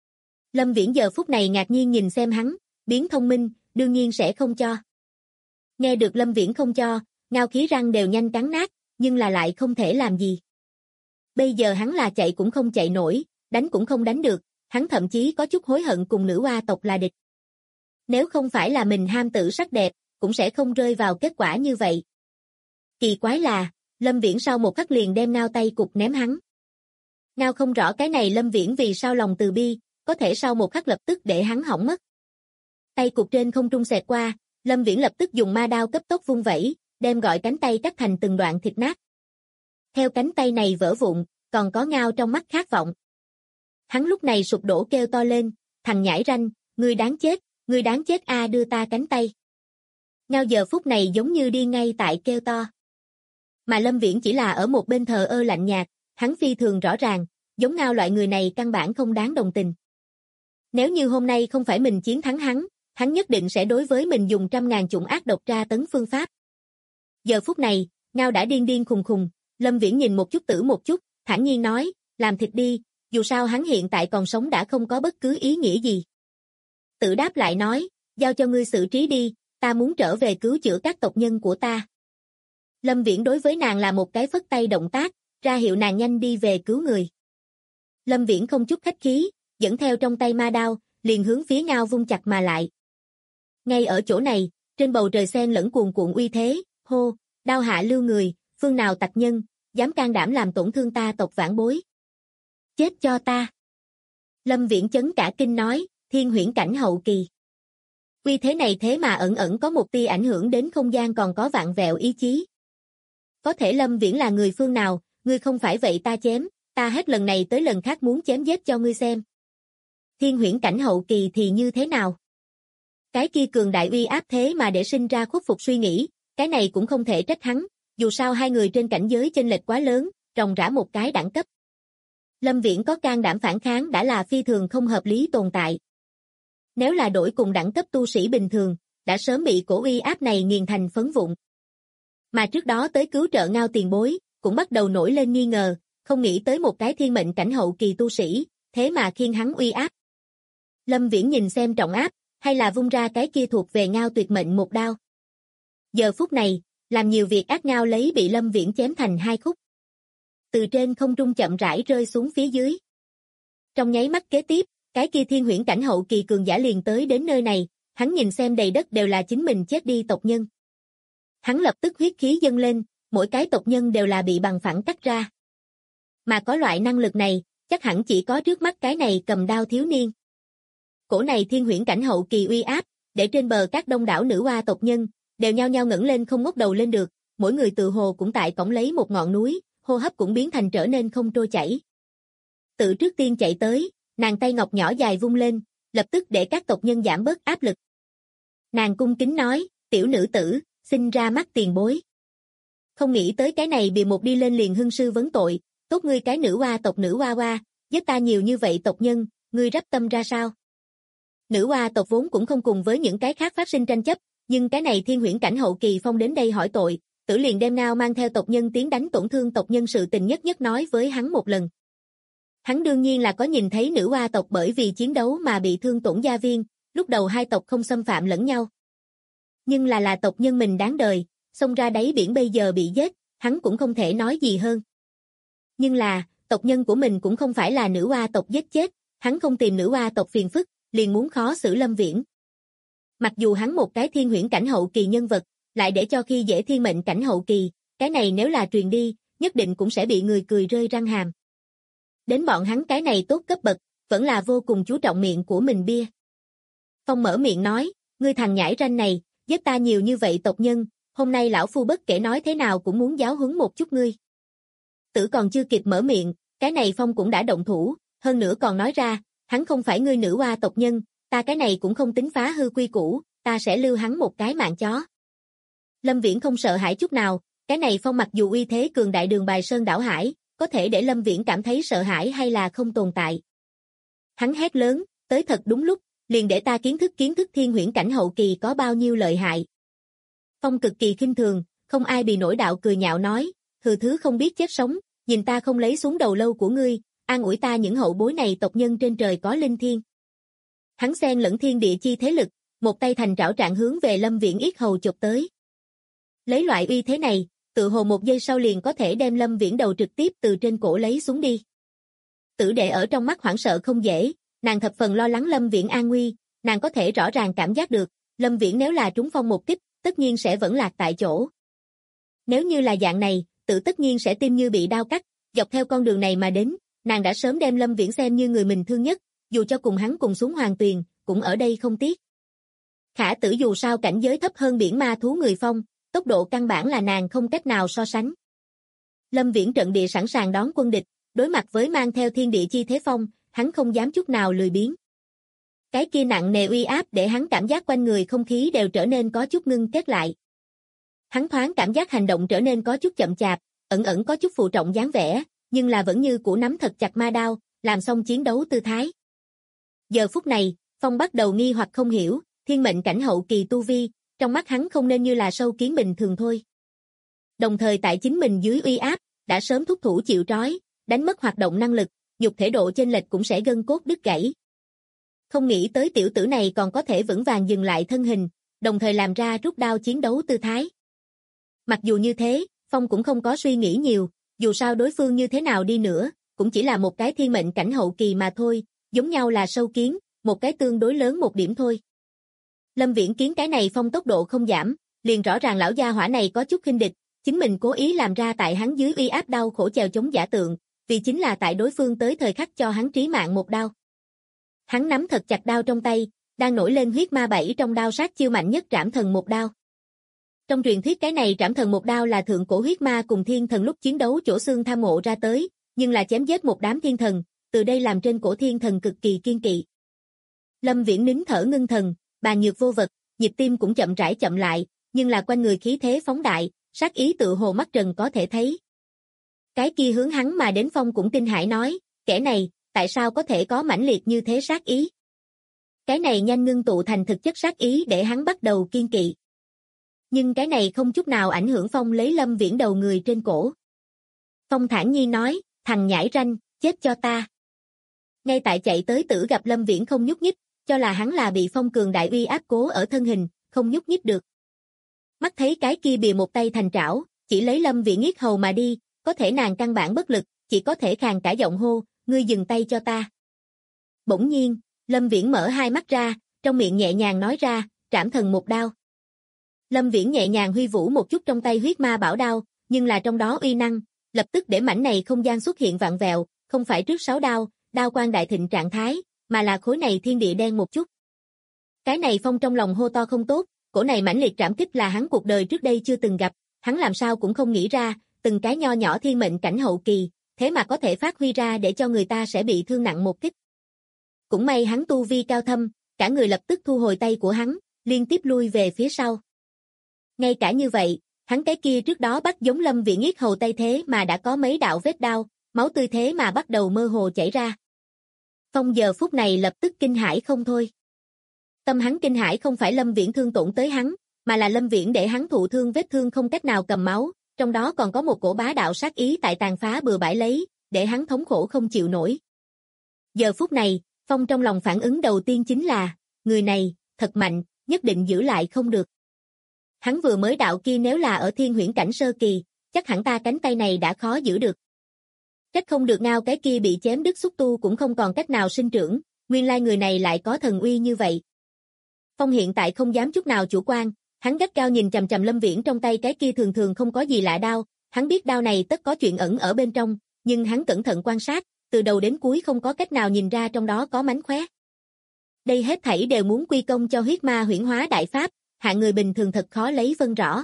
Lâm Viễn giờ phút này ngạc nhiên nhìn xem hắn, biến thông minh, đương nhiên sẽ không cho. Nghe được Lâm Viễn không cho, Ngao khí răng đều nhanh cắn nát, nhưng là lại không thể làm gì. Bây giờ hắn là chạy cũng không chạy nổi, đánh cũng không đánh được, hắn thậm chí có chút hối hận cùng nữ oa tộc là địch. Nếu không phải là mình ham tử sắc đẹp, cũng sẽ không rơi vào kết quả như vậy. Kỳ quái là, Lâm Viễn sau một khắc liền đem Ngao tay cục ném hắn. Ngao không rõ cái này Lâm Viễn vì sao lòng từ bi, có thể sau một khắc lập tức để hắn hỏng mất. Tay cục trên không trung xẹt qua, Lâm Viễn lập tức dùng ma đao cấp tốc vung vẩy, đem gọi cánh tay cắt thành từng đoạn thịt nát. Theo cánh tay này vỡ vụn, còn có Ngao trong mắt khát vọng. Hắn lúc này sụp đổ kêu to lên, thằng nhãi ranh, ngươi đáng chết a, đưa ta cánh tay. Ngao giờ phút này giống như đi ngay tại kêu to. Mà Lâm Viễn chỉ là ở một bên thờ ơ lạnh nhạt, hắn phi thường rõ ràng, giống Ngao loại người này căn bản không đáng đồng tình. Nếu như hôm nay không phải mình chiến thắng hắn nhất định sẽ đối với mình dùng 100.000 chủng ác độc tra tấn phương pháp. Giờ phút này, Ngao đã điên điên khùng khùng, Lâm Viễn nhìn một chút tử một chút, thản nhiên nói, làm thịt đi, dù sao hắn hiện tại còn sống đã không có bất cứ ý nghĩa gì. Tử đáp lại nói, giao cho ngươi xử trí đi, ta muốn trở về cứu chữa các tộc nhân của ta. Lâm Viễn đối với nàng là một cái phất tay động tác, ra hiệu nàng nhanh đi về cứu người. Lâm Viễn không chút khách khí, dẫn theo trong tay ma đao, liền hướng phía Ngao vung chặt mà lại. Ngay ở chỗ này, trên bầu trời xen lẫn cuồn cuộn uy thế, hô, đao hạ lưu người, phương nào tặc nhân, dám can đảm làm tổn thương ta tộc vãn bối. Chết cho ta. Lâm Viễn chấn cả kinh nói, thiên huyễn cảnh hậu kỳ. Uy thế này thế mà ẩn ẩn có một tia ảnh hưởng đến không gian còn có vạn vẹo ý chí. Có thể Lâm Viễn là người phương nào, ngươi không phải vậy ta chém, ta hết lần này tới lần khác muốn chém giết cho ngươi xem. Thiên huyễn cảnh hậu kỳ thì như thế nào? Cái kia cường đại uy áp thế mà để sinh ra khuất phục suy nghĩ, cái này cũng không thể trách hắn, dù sao hai người trên cảnh giới chênh lệch quá lớn, ròng rã một cái đẳng cấp. Lâm Viễn có can đảm phản kháng đã là phi thường không hợp lý tồn tại. Nếu là đổi cùng đẳng cấp tu sĩ bình thường, đã sớm bị cổ uy áp này nghiền thành phấn vụn. Mà trước đó tới cứu trợ Ngao tiền bối, cũng bắt đầu nổi lên nghi ngờ, không nghĩ tới một cái thiên mệnh cảnh hậu kỳ tu sĩ, thế mà khiêng hắn uy áp. Lâm Viễn nhìn xem trọng áp, hay là vung ra cái kia thuộc về Ngao tuyệt mệnh một đao. Giờ phút này, làm nhiều việc ác Ngao lấy bị Lâm Viễn chém thành hai khúc. Từ trên không trung chậm rãi rơi xuống phía dưới. Trong nháy mắt kế tiếp, cái kia thiên huyễn cảnh hậu kỳ cường giả liền tới đến nơi này, hắn nhìn xem đầy đất đều là chính mình chết đi tộc nhân. Hắn lập tức huyết khí dâng lên, mỗi cái tộc nhân đều là bị bằng phẳng cắt ra. Mà có loại năng lực này, chắc hẳn chỉ có trước mắt cái này cầm đao thiếu niên. Cổ này thiên huyễn cảnh hậu kỳ uy áp, để trên bờ các đông đảo nữ oa tộc nhân, đều nhao nhao ngẩng lên không ngóc đầu lên được, mỗi người tự hồ cũng tại cõng lấy một ngọn núi, hô hấp cũng biến thành trở nên không trôi chảy. Tự trước tiên chạy tới, nàng tay ngọc nhỏ dài vung lên, lập tức để các tộc nhân giảm bớt áp lực. Nàng cung kính nói, tiểu nữ tử, xin ra mắt tiền bối. Không nghĩ tới cái này bị một đi lên liền hưng sư vấn tội, tốt ngươi cái nữ oa tộc nữ oa oa, giết ta nhiều như vậy tộc nhân, ngươi rắp tâm ra sao? Nữ oa tộc vốn cũng không cùng với những cái khác phát sinh tranh chấp, nhưng cái này thiên huyễn cảnh hậu kỳ phong đến đây hỏi tội, Tử liền đem Ngao mang theo tộc nhân tiến đánh tổn thương tộc nhân sự tình nhất nhất nói với hắn một lần. Hắn đương nhiên là có nhìn thấy nữ oa tộc bởi vì chiến đấu mà bị thương tổn gia viên, lúc đầu hai tộc không xâm phạm lẫn nhau. Nhưng là tộc nhân mình đáng đời, xông ra đáy biển bây giờ bị giết, hắn cũng không thể nói gì hơn. Nhưng là, tộc nhân của mình cũng không phải là nữ oa tộc giết chết, hắn không tìm nữ oa tộc phiền phức, liền muốn khó xử Lâm Viễn. Mặc dù hắn một cái thiên huyễn cảnh hậu kỳ nhân vật, lại để cho khi dễ thiên mệnh cảnh hậu kỳ, cái này nếu là truyền đi, nhất định cũng sẽ bị người cười rơi răng hàm. Đến bọn hắn cái này tốt cấp bậc, vẫn là vô cùng chú trọng miệng của mình bia. Phong mở miệng nói, ngươi thằng nhãi ranh này, giết ta nhiều như vậy tộc nhân, hôm nay lão phu bất kể nói thế nào cũng muốn giáo huấn một chút ngươi. Tử còn chưa kịp mở miệng, cái này Phong cũng đã động thủ, hơn nữa còn nói ra, hắn không phải ngươi nữ oa tộc nhân, ta cái này cũng không tính phá hư quy củ, ta sẽ lưu hắn một cái mạng chó. Lâm Viễn không sợ hãi chút nào, cái này Phong mặc dù uy thế cường đại đường bài sơn đảo hải, có thể để Lâm Viễn cảm thấy sợ hãi hay là không tồn tại. Hắn hét lớn, tới thật đúng lúc, liền để ta kiến thức thiên huyễn cảnh hậu kỳ có bao nhiêu lợi hại. Phong cực kỳ khinh thường, không ai bị nổi đạo cười nhạo nói, hừ thứ không biết chết sống, nhìn ta không lấy xuống đầu lâu của ngươi, an ủi ta những hậu bối này tộc nhân trên trời có linh thiêng. Hắn xen lẫn thiên địa chi thế lực, một tay thành trảo trạng hướng về Lâm Viễn yết hầu chụp tới. Lấy loại uy thế này, tự hồ một giây sau liền có thể đem Lâm Viễn đầu trực tiếp từ trên cổ lấy xuống đi. Tử đệ ở trong mắt hoảng sợ không dễ, nàng thập phần lo lắng Lâm Viễn an nguy, nàng có thể rõ ràng cảm giác được, Lâm Viễn nếu là trúng phong một kích, tất nhiên sẽ vẫn lạc tại chỗ. Nếu như là dạng này, tự tất nhiên sẽ tim như bị đao cắt, dọc theo con đường này mà đến, nàng đã sớm đem Lâm Viễn xem như người mình thương nhất, dù cho cùng hắn cùng xuống hoàng tuyền, cũng ở đây không tiếc. Khả Tử dù sao cảnh giới thấp hơn biển ma thú người phong, tốc độ căn bản là nàng không cách nào so sánh. Lâm Viễn trận địa sẵn sàng đón quân địch, đối mặt với mang theo thiên địa chi thế phong, hắn không dám chút nào lười biếng. Cái kia nặng nề uy áp để hắn cảm giác quanh người không khí đều trở nên có chút ngưng kết lại. Hắn thoáng cảm giác hành động trở nên có chút chậm chạp, ẩn ẩn có chút phụ trọng dáng vẻ, nhưng là vẫn như cũ nắm thật chặt ma đao, làm xong chiến đấu tư thái. Giờ phút này, Phong bắt đầu nghi hoặc không hiểu, thiên mệnh cảnh hậu kỳ tu vi, trong mắt hắn không nên như là sâu kiến bình thường thôi. Đồng thời tại chính mình dưới uy áp, đã sớm thúc thủ chịu trói, đánh mất hoạt động năng lực, nhục thể độ chênh lệch cũng sẽ gân cốt đứt gãy. Không nghĩ tới tiểu tử này còn có thể vững vàng dừng lại thân hình, đồng thời làm ra rút đao chiến đấu tư thái. Mặc dù như thế, Phong cũng không có suy nghĩ nhiều, dù sao đối phương như thế nào đi nữa, cũng chỉ là một cái thiên mệnh cảnh hậu kỳ mà thôi, giống nhau là sâu kiến, một cái tương đối lớn một điểm thôi. Lâm Viễn kiến cái này Phong tốc độ không giảm, liền rõ ràng lão gia hỏa này có chút khinh địch, chính mình cố ý làm ra tại hắn dưới uy áp đau khổ chèo chống giả tượng, vì chính là tại đối phương tới thời khắc cho hắn trí mạng một đao. Hắn nắm thật chặt đao trong tay, đang nổi lên huyết ma 7 trong đao sát chiêu mạnh nhất trảm thần một đao. Trong truyền thuyết cái này trảm thần một đao là thượng cổ huyết ma cùng thiên thần lúc chiến đấu chỗ xương tham ngộ ra tới, nhưng là chém giết một đám thiên thần, từ đây làm trên cổ thiên thần cực kỳ kiên kỵ. Lâm Viễn nín thở ngưng thần, bàn nhược vô vật, nhịp tim cũng chậm rãi chậm lại, nhưng là quanh người khí thế phóng đại, sát ý tự hồ mắt trần có thể thấy. Cái kia hướng hắn mà đến Phong cũng kinh hãi nói, kẻ này, tại sao có thể có mãnh liệt như thế sát ý? Cái này nhanh ngưng tụ thành thực chất sát ý để hắn bắt đầu kiên kỵ. Nhưng cái này không chút nào ảnh hưởng Phong lấy Lâm Viễn đầu người trên cổ. Phong thản nhiên nói, thằng nhãi ranh, chết cho ta. Ngay tại chạy tới Tử gặp Lâm Viễn không nhúc nhích, cho là hắn là bị Phong cường đại uy áp cố ở thân hình, không nhúc nhích được. Mắt thấy cái kia bìa một tay thành trảo, chỉ lấy Lâm Viễn yết hầu mà đi, có thể nàng căn bản bất lực, chỉ có thể khàn cả giọng hô, ngươi dừng tay cho ta. Bỗng nhiên, Lâm Viễn mở hai mắt ra, trong miệng nhẹ nhàng nói ra, trảm thần một đao. Lâm Viễn nhẹ nhàng huy vũ một chút trong tay huyết ma bảo đao, nhưng là trong đó uy năng, lập tức để mảnh này không gian xuất hiện vạn vẹo, không phải trước 6 đao, đao quang đại thịnh trạng thái, mà là khối này thiên địa đen một chút. Cái này Phong trong lòng hô to không tốt, cổ này mãnh liệt trảm kích là hắn cuộc đời trước đây chưa từng gặp, hắn làm sao cũng không nghĩ ra, từng cái nho nhỏ thiên mệnh cảnh hậu kỳ, thế mà có thể phát huy ra để cho người ta sẽ bị thương nặng một kích. Cũng may hắn tu vi cao thâm, cả người lập tức thu hồi tay của hắn, liên tiếp lui về phía sau. Ngay cả như vậy, hắn cái kia trước đó bắt giống Lâm Viễn yết hầu tay thế mà đã có mấy đạo vết đao, máu tươi thế mà bắt đầu mơ hồ chảy ra. Phong giờ phút này lập tức kinh hãi không thôi. Tâm hắn kinh hãi không phải Lâm Viễn thương tổn tới hắn, mà là Lâm Viễn để hắn thụ thương vết thương không cách nào cầm máu, trong đó còn có một cổ bá đạo sát ý tại tàn phá bừa bãi lấy, để hắn thống khổ không chịu nổi. Giờ phút này, Phong trong lòng phản ứng đầu tiên chính là, người này, thật mạnh, nhất định giữ lại không được. Hắn vừa mới đạo kia nếu là ở thiên huyễn cảnh sơ kỳ, chắc hẳn ta cánh tay này đã khó giữ được. Trách không được ngao cái kia bị chém đứt xúc tu cũng không còn cách nào sinh trưởng, nguyên lai người này lại có thần uy như vậy. Phong hiện tại không dám chút nào chủ quan, hắn gắt cao nhìn chằm chằm Lâm Viễn trong tay cái kia thường thường không có gì lạ đao, hắn biết đao này tất có chuyện ẩn ở bên trong, nhưng hắn cẩn thận quan sát, từ đầu đến cuối không có cách nào nhìn ra trong đó có mánh khóe. Đây hết thảy đều muốn quy công cho huyết ma huyễn hóa đại pháp, hạng người bình thường thật khó lấy vân rõ.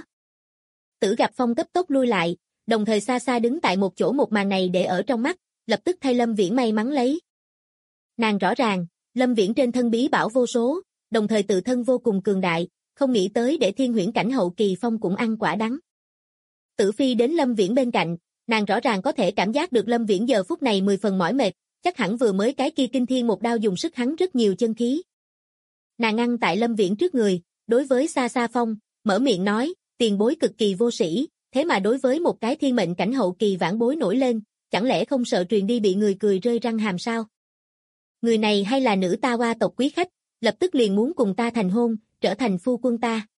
Tử gặp Phong cấp tốc lui lại, đồng thời xa xa đứng tại một chỗ một màn này để ở trong mắt, lập tức thay Lâm Viễn may mắn lấy. Nàng rõ ràng, Lâm Viễn trên thân bí bảo vô số, đồng thời tự thân vô cùng cường đại, không nghĩ tới để thiên huyễn cảnh hậu kỳ Phong cũng ăn quả đắng. Tử Phi đến Lâm Viễn bên cạnh, nàng rõ ràng có thể cảm giác được Lâm Viễn giờ phút này 10 phần mỏi mệt, chắc hẳn vừa mới cái kia kinh thiên một đao dùng sức hắn rất nhiều chân khí. Nàng ngăn tại Lâm Viễn trước người, đối với Sa Sa Phong, mở miệng nói, tiền bối cực kỳ vô sĩ, thế mà đối với một cái thiên mệnh cảnh hậu kỳ vãn bối nổi lên, chẳng lẽ không sợ truyền đi bị người cười rơi răng hàm sao? Người này hay là nữ ta Hoa tộc quý khách, lập tức liền muốn cùng ta thành hôn, trở thành phu quân ta.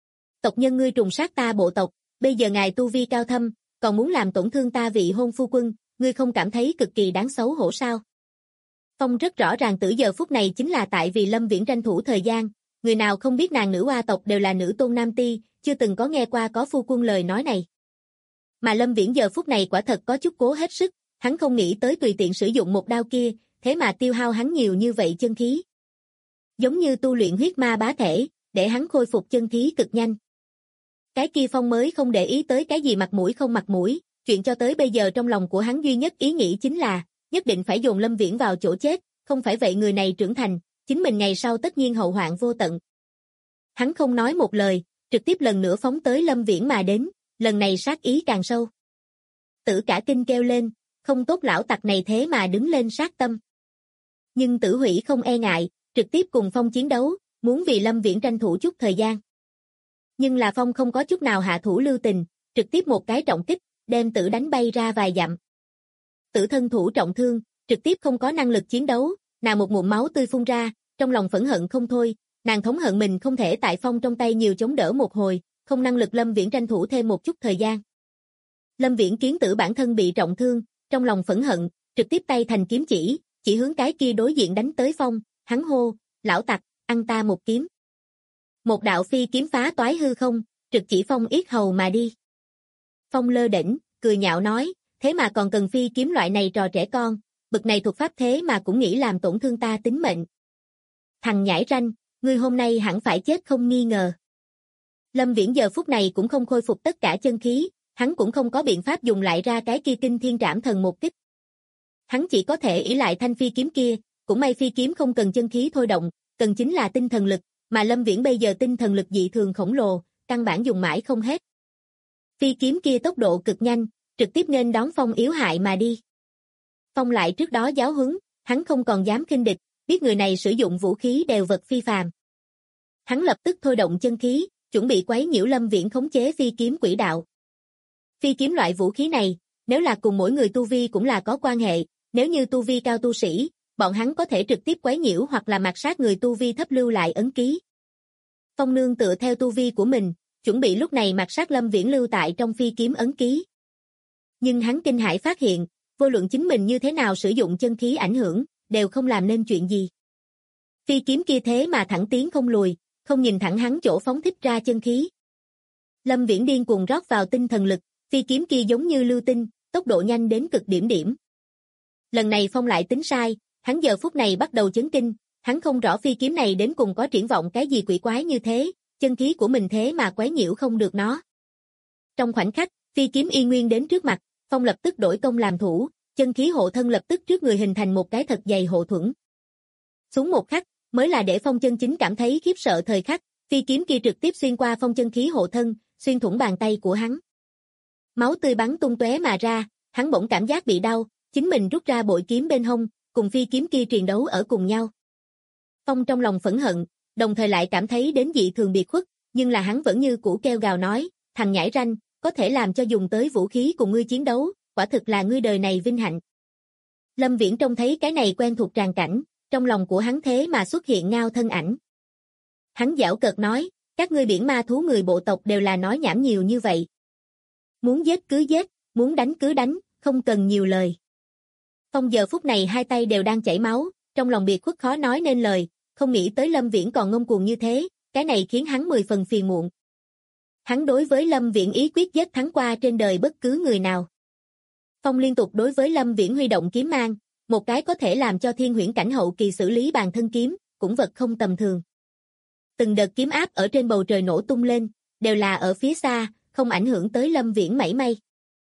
Tộc nhân ngươi trùng sát ta bộ tộc, bây giờ ngài tu vi cao thâm, còn muốn làm tổn thương ta vị hôn phu quân, ngươi không cảm thấy cực kỳ đáng xấu hổ sao? Phong rất rõ ràng tử giờ phút này chính là tại vì Lâm Viễn tranh thủ thời gian, người nào không biết nàng nữ Hoa tộc đều là nữ tôn nam ti, chưa từng có nghe qua có phu quân lời nói này. Mà Lâm Viễn giờ phút này quả thật có chút cố hết sức, hắn không nghĩ tới tùy tiện sử dụng một đao kia, thế mà tiêu hao hắn nhiều như vậy chân khí. Giống như tu luyện huyết ma bá thể, để hắn khôi phục chân khí cực nhanh. Cái kia Phong mới không để ý tới cái gì mặt mũi không mặt mũi, chuyện cho tới bây giờ trong lòng của hắn duy nhất ý nghĩ chính là, nhất định phải dồn Lâm Viễn vào chỗ chết, không phải vậy người này trưởng thành, chính mình ngày sau tất nhiên hậu hoạn vô tận. Hắn không nói một lời, trực tiếp lần nữa phóng tới Lâm Viễn mà đến, lần này sát ý càng sâu. Tử cả kinh kêu lên, không tốt lão tặc này thế mà đứng lên sát tâm. Nhưng Tử Hủy không e ngại, trực tiếp cùng Phong chiến đấu, muốn vì Lâm Viễn tranh thủ chút thời gian. Nhưng là Phong không có chút nào hạ thủ lưu tình, trực tiếp một cái trọng kích, đem Tử đánh bay ra vài dặm. Tử thân thủ trọng thương, trực tiếp không có năng lực chiến đấu, nàng một ngụm máu tươi phun ra, trong lòng phẫn hận không thôi, nàng thống hận mình không thể tại Phong trong tay nhiều chống đỡ một hồi, không năng lực Lâm Viễn tranh thủ thêm một chút thời gian. Lâm Viễn kiến Tử bản thân bị trọng thương, trong lòng phẫn hận, trực tiếp tay thành kiếm chỉ hướng cái kia đối diện đánh tới Phong, hắn hô, lão tặc, ăn ta một kiếm. Một đạo phi kiếm phá toái hư không, trực chỉ Phong yết hầu mà đi. Phong lơ đễnh, cười nhạo nói, thế mà còn cần phi kiếm loại này trò trẻ con, bực này thuật pháp thế mà cũng nghĩ làm tổn thương ta tính mệnh. Thằng nhãi ranh, ngươi hôm nay hẳn phải chết không nghi ngờ. Lâm Viễn giờ phút này cũng không khôi phục tất cả chân khí, hắn cũng không có biện pháp dùng lại ra cái kia kinh thiên trảm thần một kích. Hắn chỉ có thể ỷ lại thanh phi kiếm kia, cũng may phi kiếm không cần chân khí thôi động, cần chính là tinh thần lực, mà Lâm Viễn bây giờ tinh thần lực dị thường khổng lồ, căn bản dùng mãi không hết. Phi kiếm kia tốc độ cực nhanh, trực tiếp nên đón Phong yếu hại mà đi. Phong lại trước đó giáo huấn, hắn không còn dám khinh địch, biết người này sử dụng vũ khí đều vật phi phàm. Hắn lập tức thôi động chân khí, chuẩn bị quấy nhiễu Lâm Viễn khống chế phi kiếm quỹ đạo. Phi kiếm loại vũ khí này, nếu là cùng mỗi người tu vi cũng là có quan hệ, nếu như tu vi cao tu sĩ, bọn hắn có thể trực tiếp quấy nhiễu hoặc là mạt sát người tu vi thấp lưu lại ấn ký. Phong nương tựa theo tu vi của mình, chuẩn bị lúc này mạt sát Lâm Viễn lưu tại trong phi kiếm ấn ký. Nhưng hắn kinh hãi phát hiện, vô luận chính mình như thế nào sử dụng chân khí ảnh hưởng, đều không làm nên chuyện gì. Phi kiếm kia thế mà thẳng tiến không lùi, không nhìn thẳng hắn chỗ phóng thích ra chân khí. Lâm Viễn điên cuồng rót vào tinh thần lực, phi kiếm kia giống như lưu tinh, tốc độ nhanh đến cực điểm. Lần này Phong lại tính sai, hắn giờ phút này bắt đầu chấn kinh, hắn không rõ phi kiếm này đến cùng có triển vọng cái gì quỷ quái như thế, chân khí của mình thế mà quấy nhiễu không được nó. Trong khoảnh khắc, phi kiếm y nguyên đến trước mặt, Phong lập tức đổi công làm thủ, chân khí hộ thân lập tức trước người hình thành một cái thật dày hộ thuẫn. Xuống một khắc, mới là để Phong chân chính cảm thấy khiếp sợ thời khắc, phi kiếm kia trực tiếp xuyên qua Phong chân khí hộ thân, xuyên thủng bàn tay của hắn. Máu tươi bắn tung tóe mà ra, hắn bỗng cảm giác bị đau, chính mình rút ra bội kiếm bên hông, cùng phi kiếm kia triền đấu ở cùng nhau. Phong trong lòng phẫn hận, đồng thời lại cảm thấy đến dị thường biệt khuất, nhưng là hắn vẫn như cũ kêu gào nói, thằng nhãi ranh, có thể làm cho dùng tới vũ khí cùng ngươi chiến đấu, quả thực là ngươi đời này vinh hạnh. Lâm Viễn trông thấy cái này quen thuộc tràng cảnh, trong lòng của hắn thế mà xuất hiện Ngao thân ảnh. Hắn giảo cợt nói, các ngươi biển ma thú người bộ tộc đều là nói nhảm nhiều như vậy. Muốn giết cứ giết, muốn đánh cứ đánh, không cần nhiều lời. Phong giờ phút này hai tay đều đang chảy máu, trong lòng biệt khuất khó nói nên lời, không nghĩ tới Lâm Viễn còn ngông cuồng như thế, cái này khiến hắn 10 phần phiền muộn. Hắn đối với Lâm Viễn ý quyết giết thắng qua trên đời bất cứ người nào. Phong liên tục đối với Lâm Viễn huy động kiếm mang, một cái có thể làm cho thiên huyễn cảnh hậu kỳ xử lý bàn thân kiếm, cũng vật không tầm thường. Từng đợt kiếm áp ở trên bầu trời nổ tung lên, đều là ở phía xa, không ảnh hưởng tới Lâm Viễn mảy may.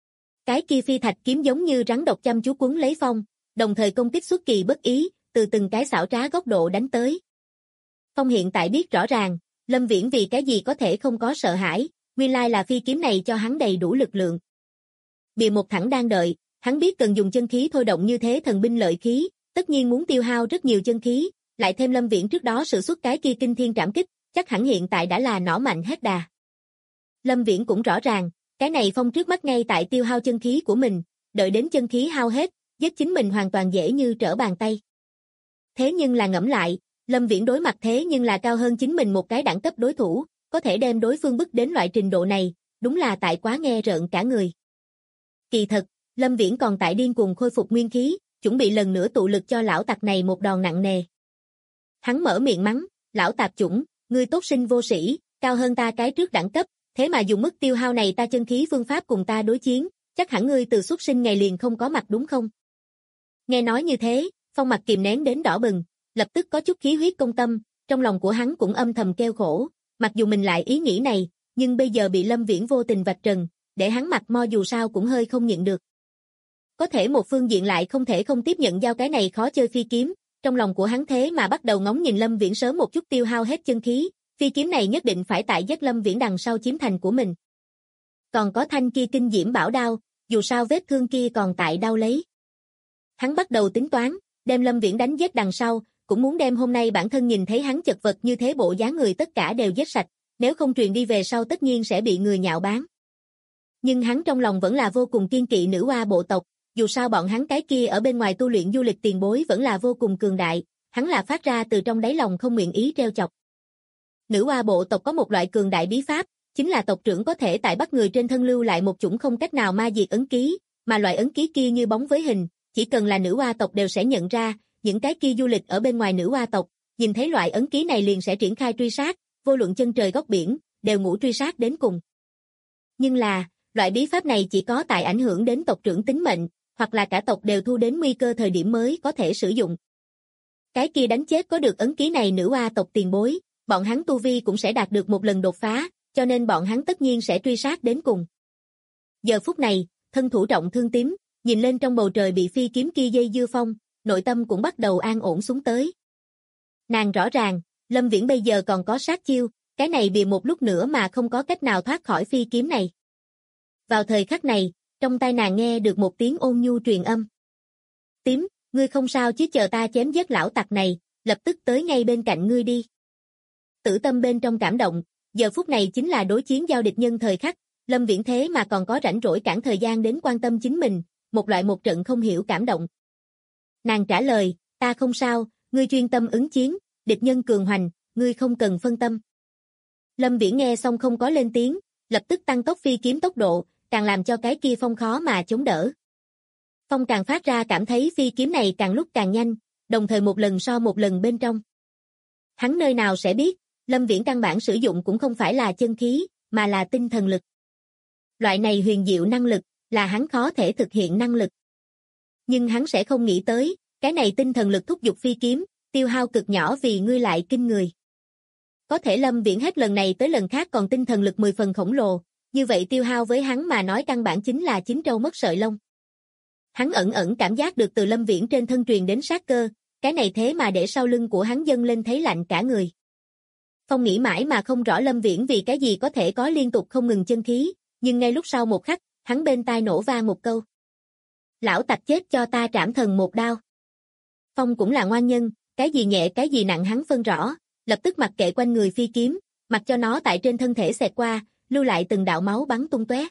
Cái kia phi thạch kiếm giống như rắn độc chăm chú quấn lấy Phong, đồng thời công kích xuất kỳ bất ý, từ từng cái xảo trá góc độ đánh tới. Phong hiện tại biết rõ ràng, Lâm Viễn vì cái gì có thể không có sợ hãi, nguyên lai là phi kiếm này cho hắn đầy đủ lực lượng. Bìa một thẳng đang đợi, hắn biết cần dùng chân khí thôi động như thế thần binh lợi khí, tất nhiên muốn tiêu hao rất nhiều chân khí, lại thêm Lâm Viễn trước đó sử xuất cái kia kinh thiên trảm kích, chắc hẳn hiện tại đã là nỏ mạnh hết đà. Lâm Viễn cũng rõ ràng, Cái này Phong trước mắt ngay tại tiêu hao chân khí của mình, đợi đến chân khí hao hết, giết chính mình hoàn toàn dễ như trở bàn tay. Thế nhưng là ngẫm lại, Lâm Viễn đối mặt thế nhưng là cao hơn chính mình một cái đẳng cấp đối thủ, có thể đem đối phương bức đến loại trình độ này, đúng là tại quá nghe rợn cả người. Kỳ thật, Lâm Viễn còn tại điên cuồng khôi phục nguyên khí, chuẩn bị lần nữa tụ lực cho lão tặc này một đòn nặng nề. Hắn mở miệng mắng, lão tạp chủng, ngươi tốt sinh vô sĩ, cao hơn ta cái trước đẳng cấp, thế mà dùng mức tiêu hao này ta chân khí phương pháp cùng ta đối chiến, chắc hẳn ngươi từ xuất sinh ngày liền không có mặt đúng không? Nghe nói như thế, Phong mặt kìm nén đến đỏ bừng, lập tức có chút khí huyết công tâm, trong lòng của hắn cũng âm thầm kêu khổ, mặc dù mình lại ý nghĩ này, nhưng bây giờ bị Lâm Viễn vô tình vạch trần, để hắn mặt mo dù sao cũng hơi không nhịn được. Có thể một phương diện lại không thể không tiếp nhận giao cái này khó chơi phi kiếm, trong lòng của hắn thế mà bắt đầu ngóng nhìn Lâm Viễn sớm một chút tiêu hao hết chân khí, phi kiếm này nhất định phải tại giết Lâm Viễn đằng sau chiếm thành của mình. Còn có thanh kia kinh diễm bảo đao, dù sao vết thương kia còn tại đau lấy. Hắn bắt đầu tính toán, đem Lâm Viễn đánh giết đằng sau, cũng muốn đem hôm nay bản thân nhìn thấy hắn chật vật như thế bộ dáng người tất cả đều giết sạch, nếu không truyền đi về sau tất nhiên sẽ bị người nhạo báng. Nhưng hắn trong lòng vẫn là vô cùng kiên kỵ nữ oa bộ tộc, dù sao bọn hắn cái kia ở bên ngoài tu luyện du lịch tiền bối vẫn là vô cùng cường đại, hắn là phát ra từ trong đáy lòng không nguyện ý treo chọc. Nữ oa bộ tộc có một loại cường đại bí pháp, chính là tộc trưởng có thể tại bắt người trên thân lưu lại một chủng không cách nào ma diệt ấn ký, mà loại ấn ký kia như bóng với hình, chỉ cần là nữ oa tộc đều sẽ nhận ra, những cái kia du lịch ở bên ngoài nữ oa tộc, nhìn thấy loại ấn ký này liền sẽ triển khai truy sát, vô luận chân trời góc biển, đều ngủ truy sát đến cùng. Nhưng là, loại bí pháp này chỉ có tại ảnh hưởng đến tộc trưởng tính mệnh, hoặc là cả tộc đều thu đến nguy cơ thời điểm mới có thể sử dụng. Cái kia đánh chết có được ấn ký này nữ oa tộc tiền bối, bọn hắn tu vi cũng sẽ đạt được một lần đột phá, cho nên bọn hắn tất nhiên sẽ truy sát đến cùng. Giờ phút này, thân thủ trọng thương tím, nhìn lên trong bầu trời bị phi kiếm kia dây dưa Phong, nội tâm cũng bắt đầu an ổn xuống tới. Nàng rõ ràng, Lâm Viễn bây giờ còn có sát chiêu, cái này bìa một lúc nữa mà không có cách nào thoát khỏi phi kiếm này. Vào thời khắc này, trong tai nàng nghe được một tiếng ôn nhu truyền âm. Tím, ngươi không sao chứ, chờ ta chém giết lão tặc này, lập tức tới ngay bên cạnh ngươi đi. Tử tâm bên trong cảm động, giờ phút này chính là đối chiến giao địch nhân thời khắc, Lâm Viễn thế mà còn có rảnh rỗi cản thời gian đến quan tâm chính mình, một loại một trận không hiểu cảm động. Nàng trả lời, ta không sao, ngươi chuyên tâm ứng chiến, địch nhân cường hoành, ngươi không cần phân tâm. Lâm Viễn nghe xong không có lên tiếng, lập tức tăng tốc phi kiếm tốc độ, càng làm cho cái kia Phong khó mà chống đỡ. Phong càng phát ra cảm thấy phi kiếm này càng lúc càng nhanh, đồng thời một lần so một lần bên trong. Hắn nơi nào sẽ biết, Lâm Viễn căn bản sử dụng cũng không phải là chân khí, mà là tinh thần lực. Loại này huyền diệu năng lực, là hắn khó thể thực hiện năng lực. Nhưng hắn sẽ không nghĩ tới, cái này tinh thần lực thúc giục phi kiếm, tiêu hao cực nhỏ vì ngươi lại kinh người. Có thể Lâm Viễn hết lần này tới lần khác còn tinh thần lực 10 phần khổng lồ, như vậy tiêu hao với hắn mà nói căn bản chính là chín trâu mất sợi lông. Hắn ẩn ẩn cảm giác được từ Lâm Viễn trên thân truyền đến sát cơ, cái này thế mà để sau lưng của hắn dâng lên thấy lạnh cả người. Phong nghĩ mãi mà không rõ Lâm Viễn vì cái gì có thể có liên tục không ngừng chân khí, nhưng ngay lúc sau một khắc, hắn bên tai nổ vang một câu. Lão tặc chết cho ta trảm thần một đao. Phong cũng là ngoan nhân, cái gì nhẹ cái gì nặng hắn phân rõ, lập tức mặc kệ quanh người phi kiếm, mặc cho nó tại trên thân thể xẹt qua, lưu lại từng đạo máu bắn tung tóe.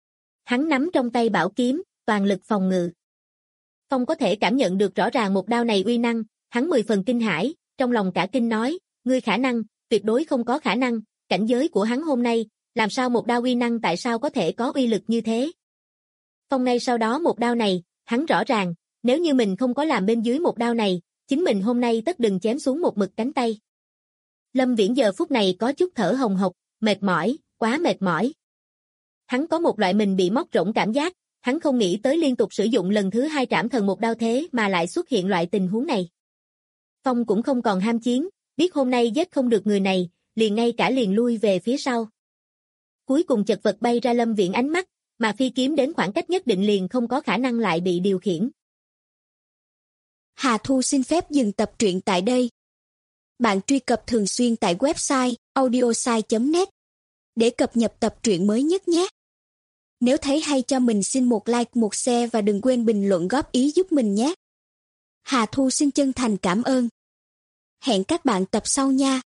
Hắn nắm trong tay bảo kiếm, toàn lực phòng ngự. Phong có thể cảm nhận được rõ ràng một đao này uy năng, hắn 10 phần kinh hãi, trong lòng cả kinh nói, ngươi khả năng, tuyệt đối không có khả năng, cảnh giới của hắn hôm nay, làm sao một đao uy năng tại sao có thể có uy lực như thế. Phong ngay sau đó một đao này, hắn rõ ràng, nếu như mình không có làm bên dưới một đao này, chính mình hôm nay tất đừng chém xuống một mực cánh tay. Lâm Viễn giờ phút này có chút thở hồng hộc, mệt mỏi, quá mệt mỏi. Hắn có một loại mình bị móc rỗng cảm giác, hắn không nghĩ tới liên tục sử dụng lần thứ 2 trảm thần một đao thế mà lại xuất hiện loại tình huống này. Phong cũng không còn ham chiến, biết hôm nay giết không được người này, liền ngay cả liền lui về phía sau. Cuối cùng chật vật bay ra Lâm Viễn ánh mắt, mà phi kiếm đến khoảng cách nhất định liền không có khả năng lại bị điều khiển. Hà Thu xin phép dừng tập truyện tại đây. Bạn truy cập thường xuyên tại website audiosai.net để cập nhật tập truyện mới nhất nhé. Nếu thấy hay cho mình xin một like, một share và đừng quên bình luận góp ý giúp mình nhé. Hà Thu xin chân thành cảm ơn. Hẹn các bạn tập sau nha.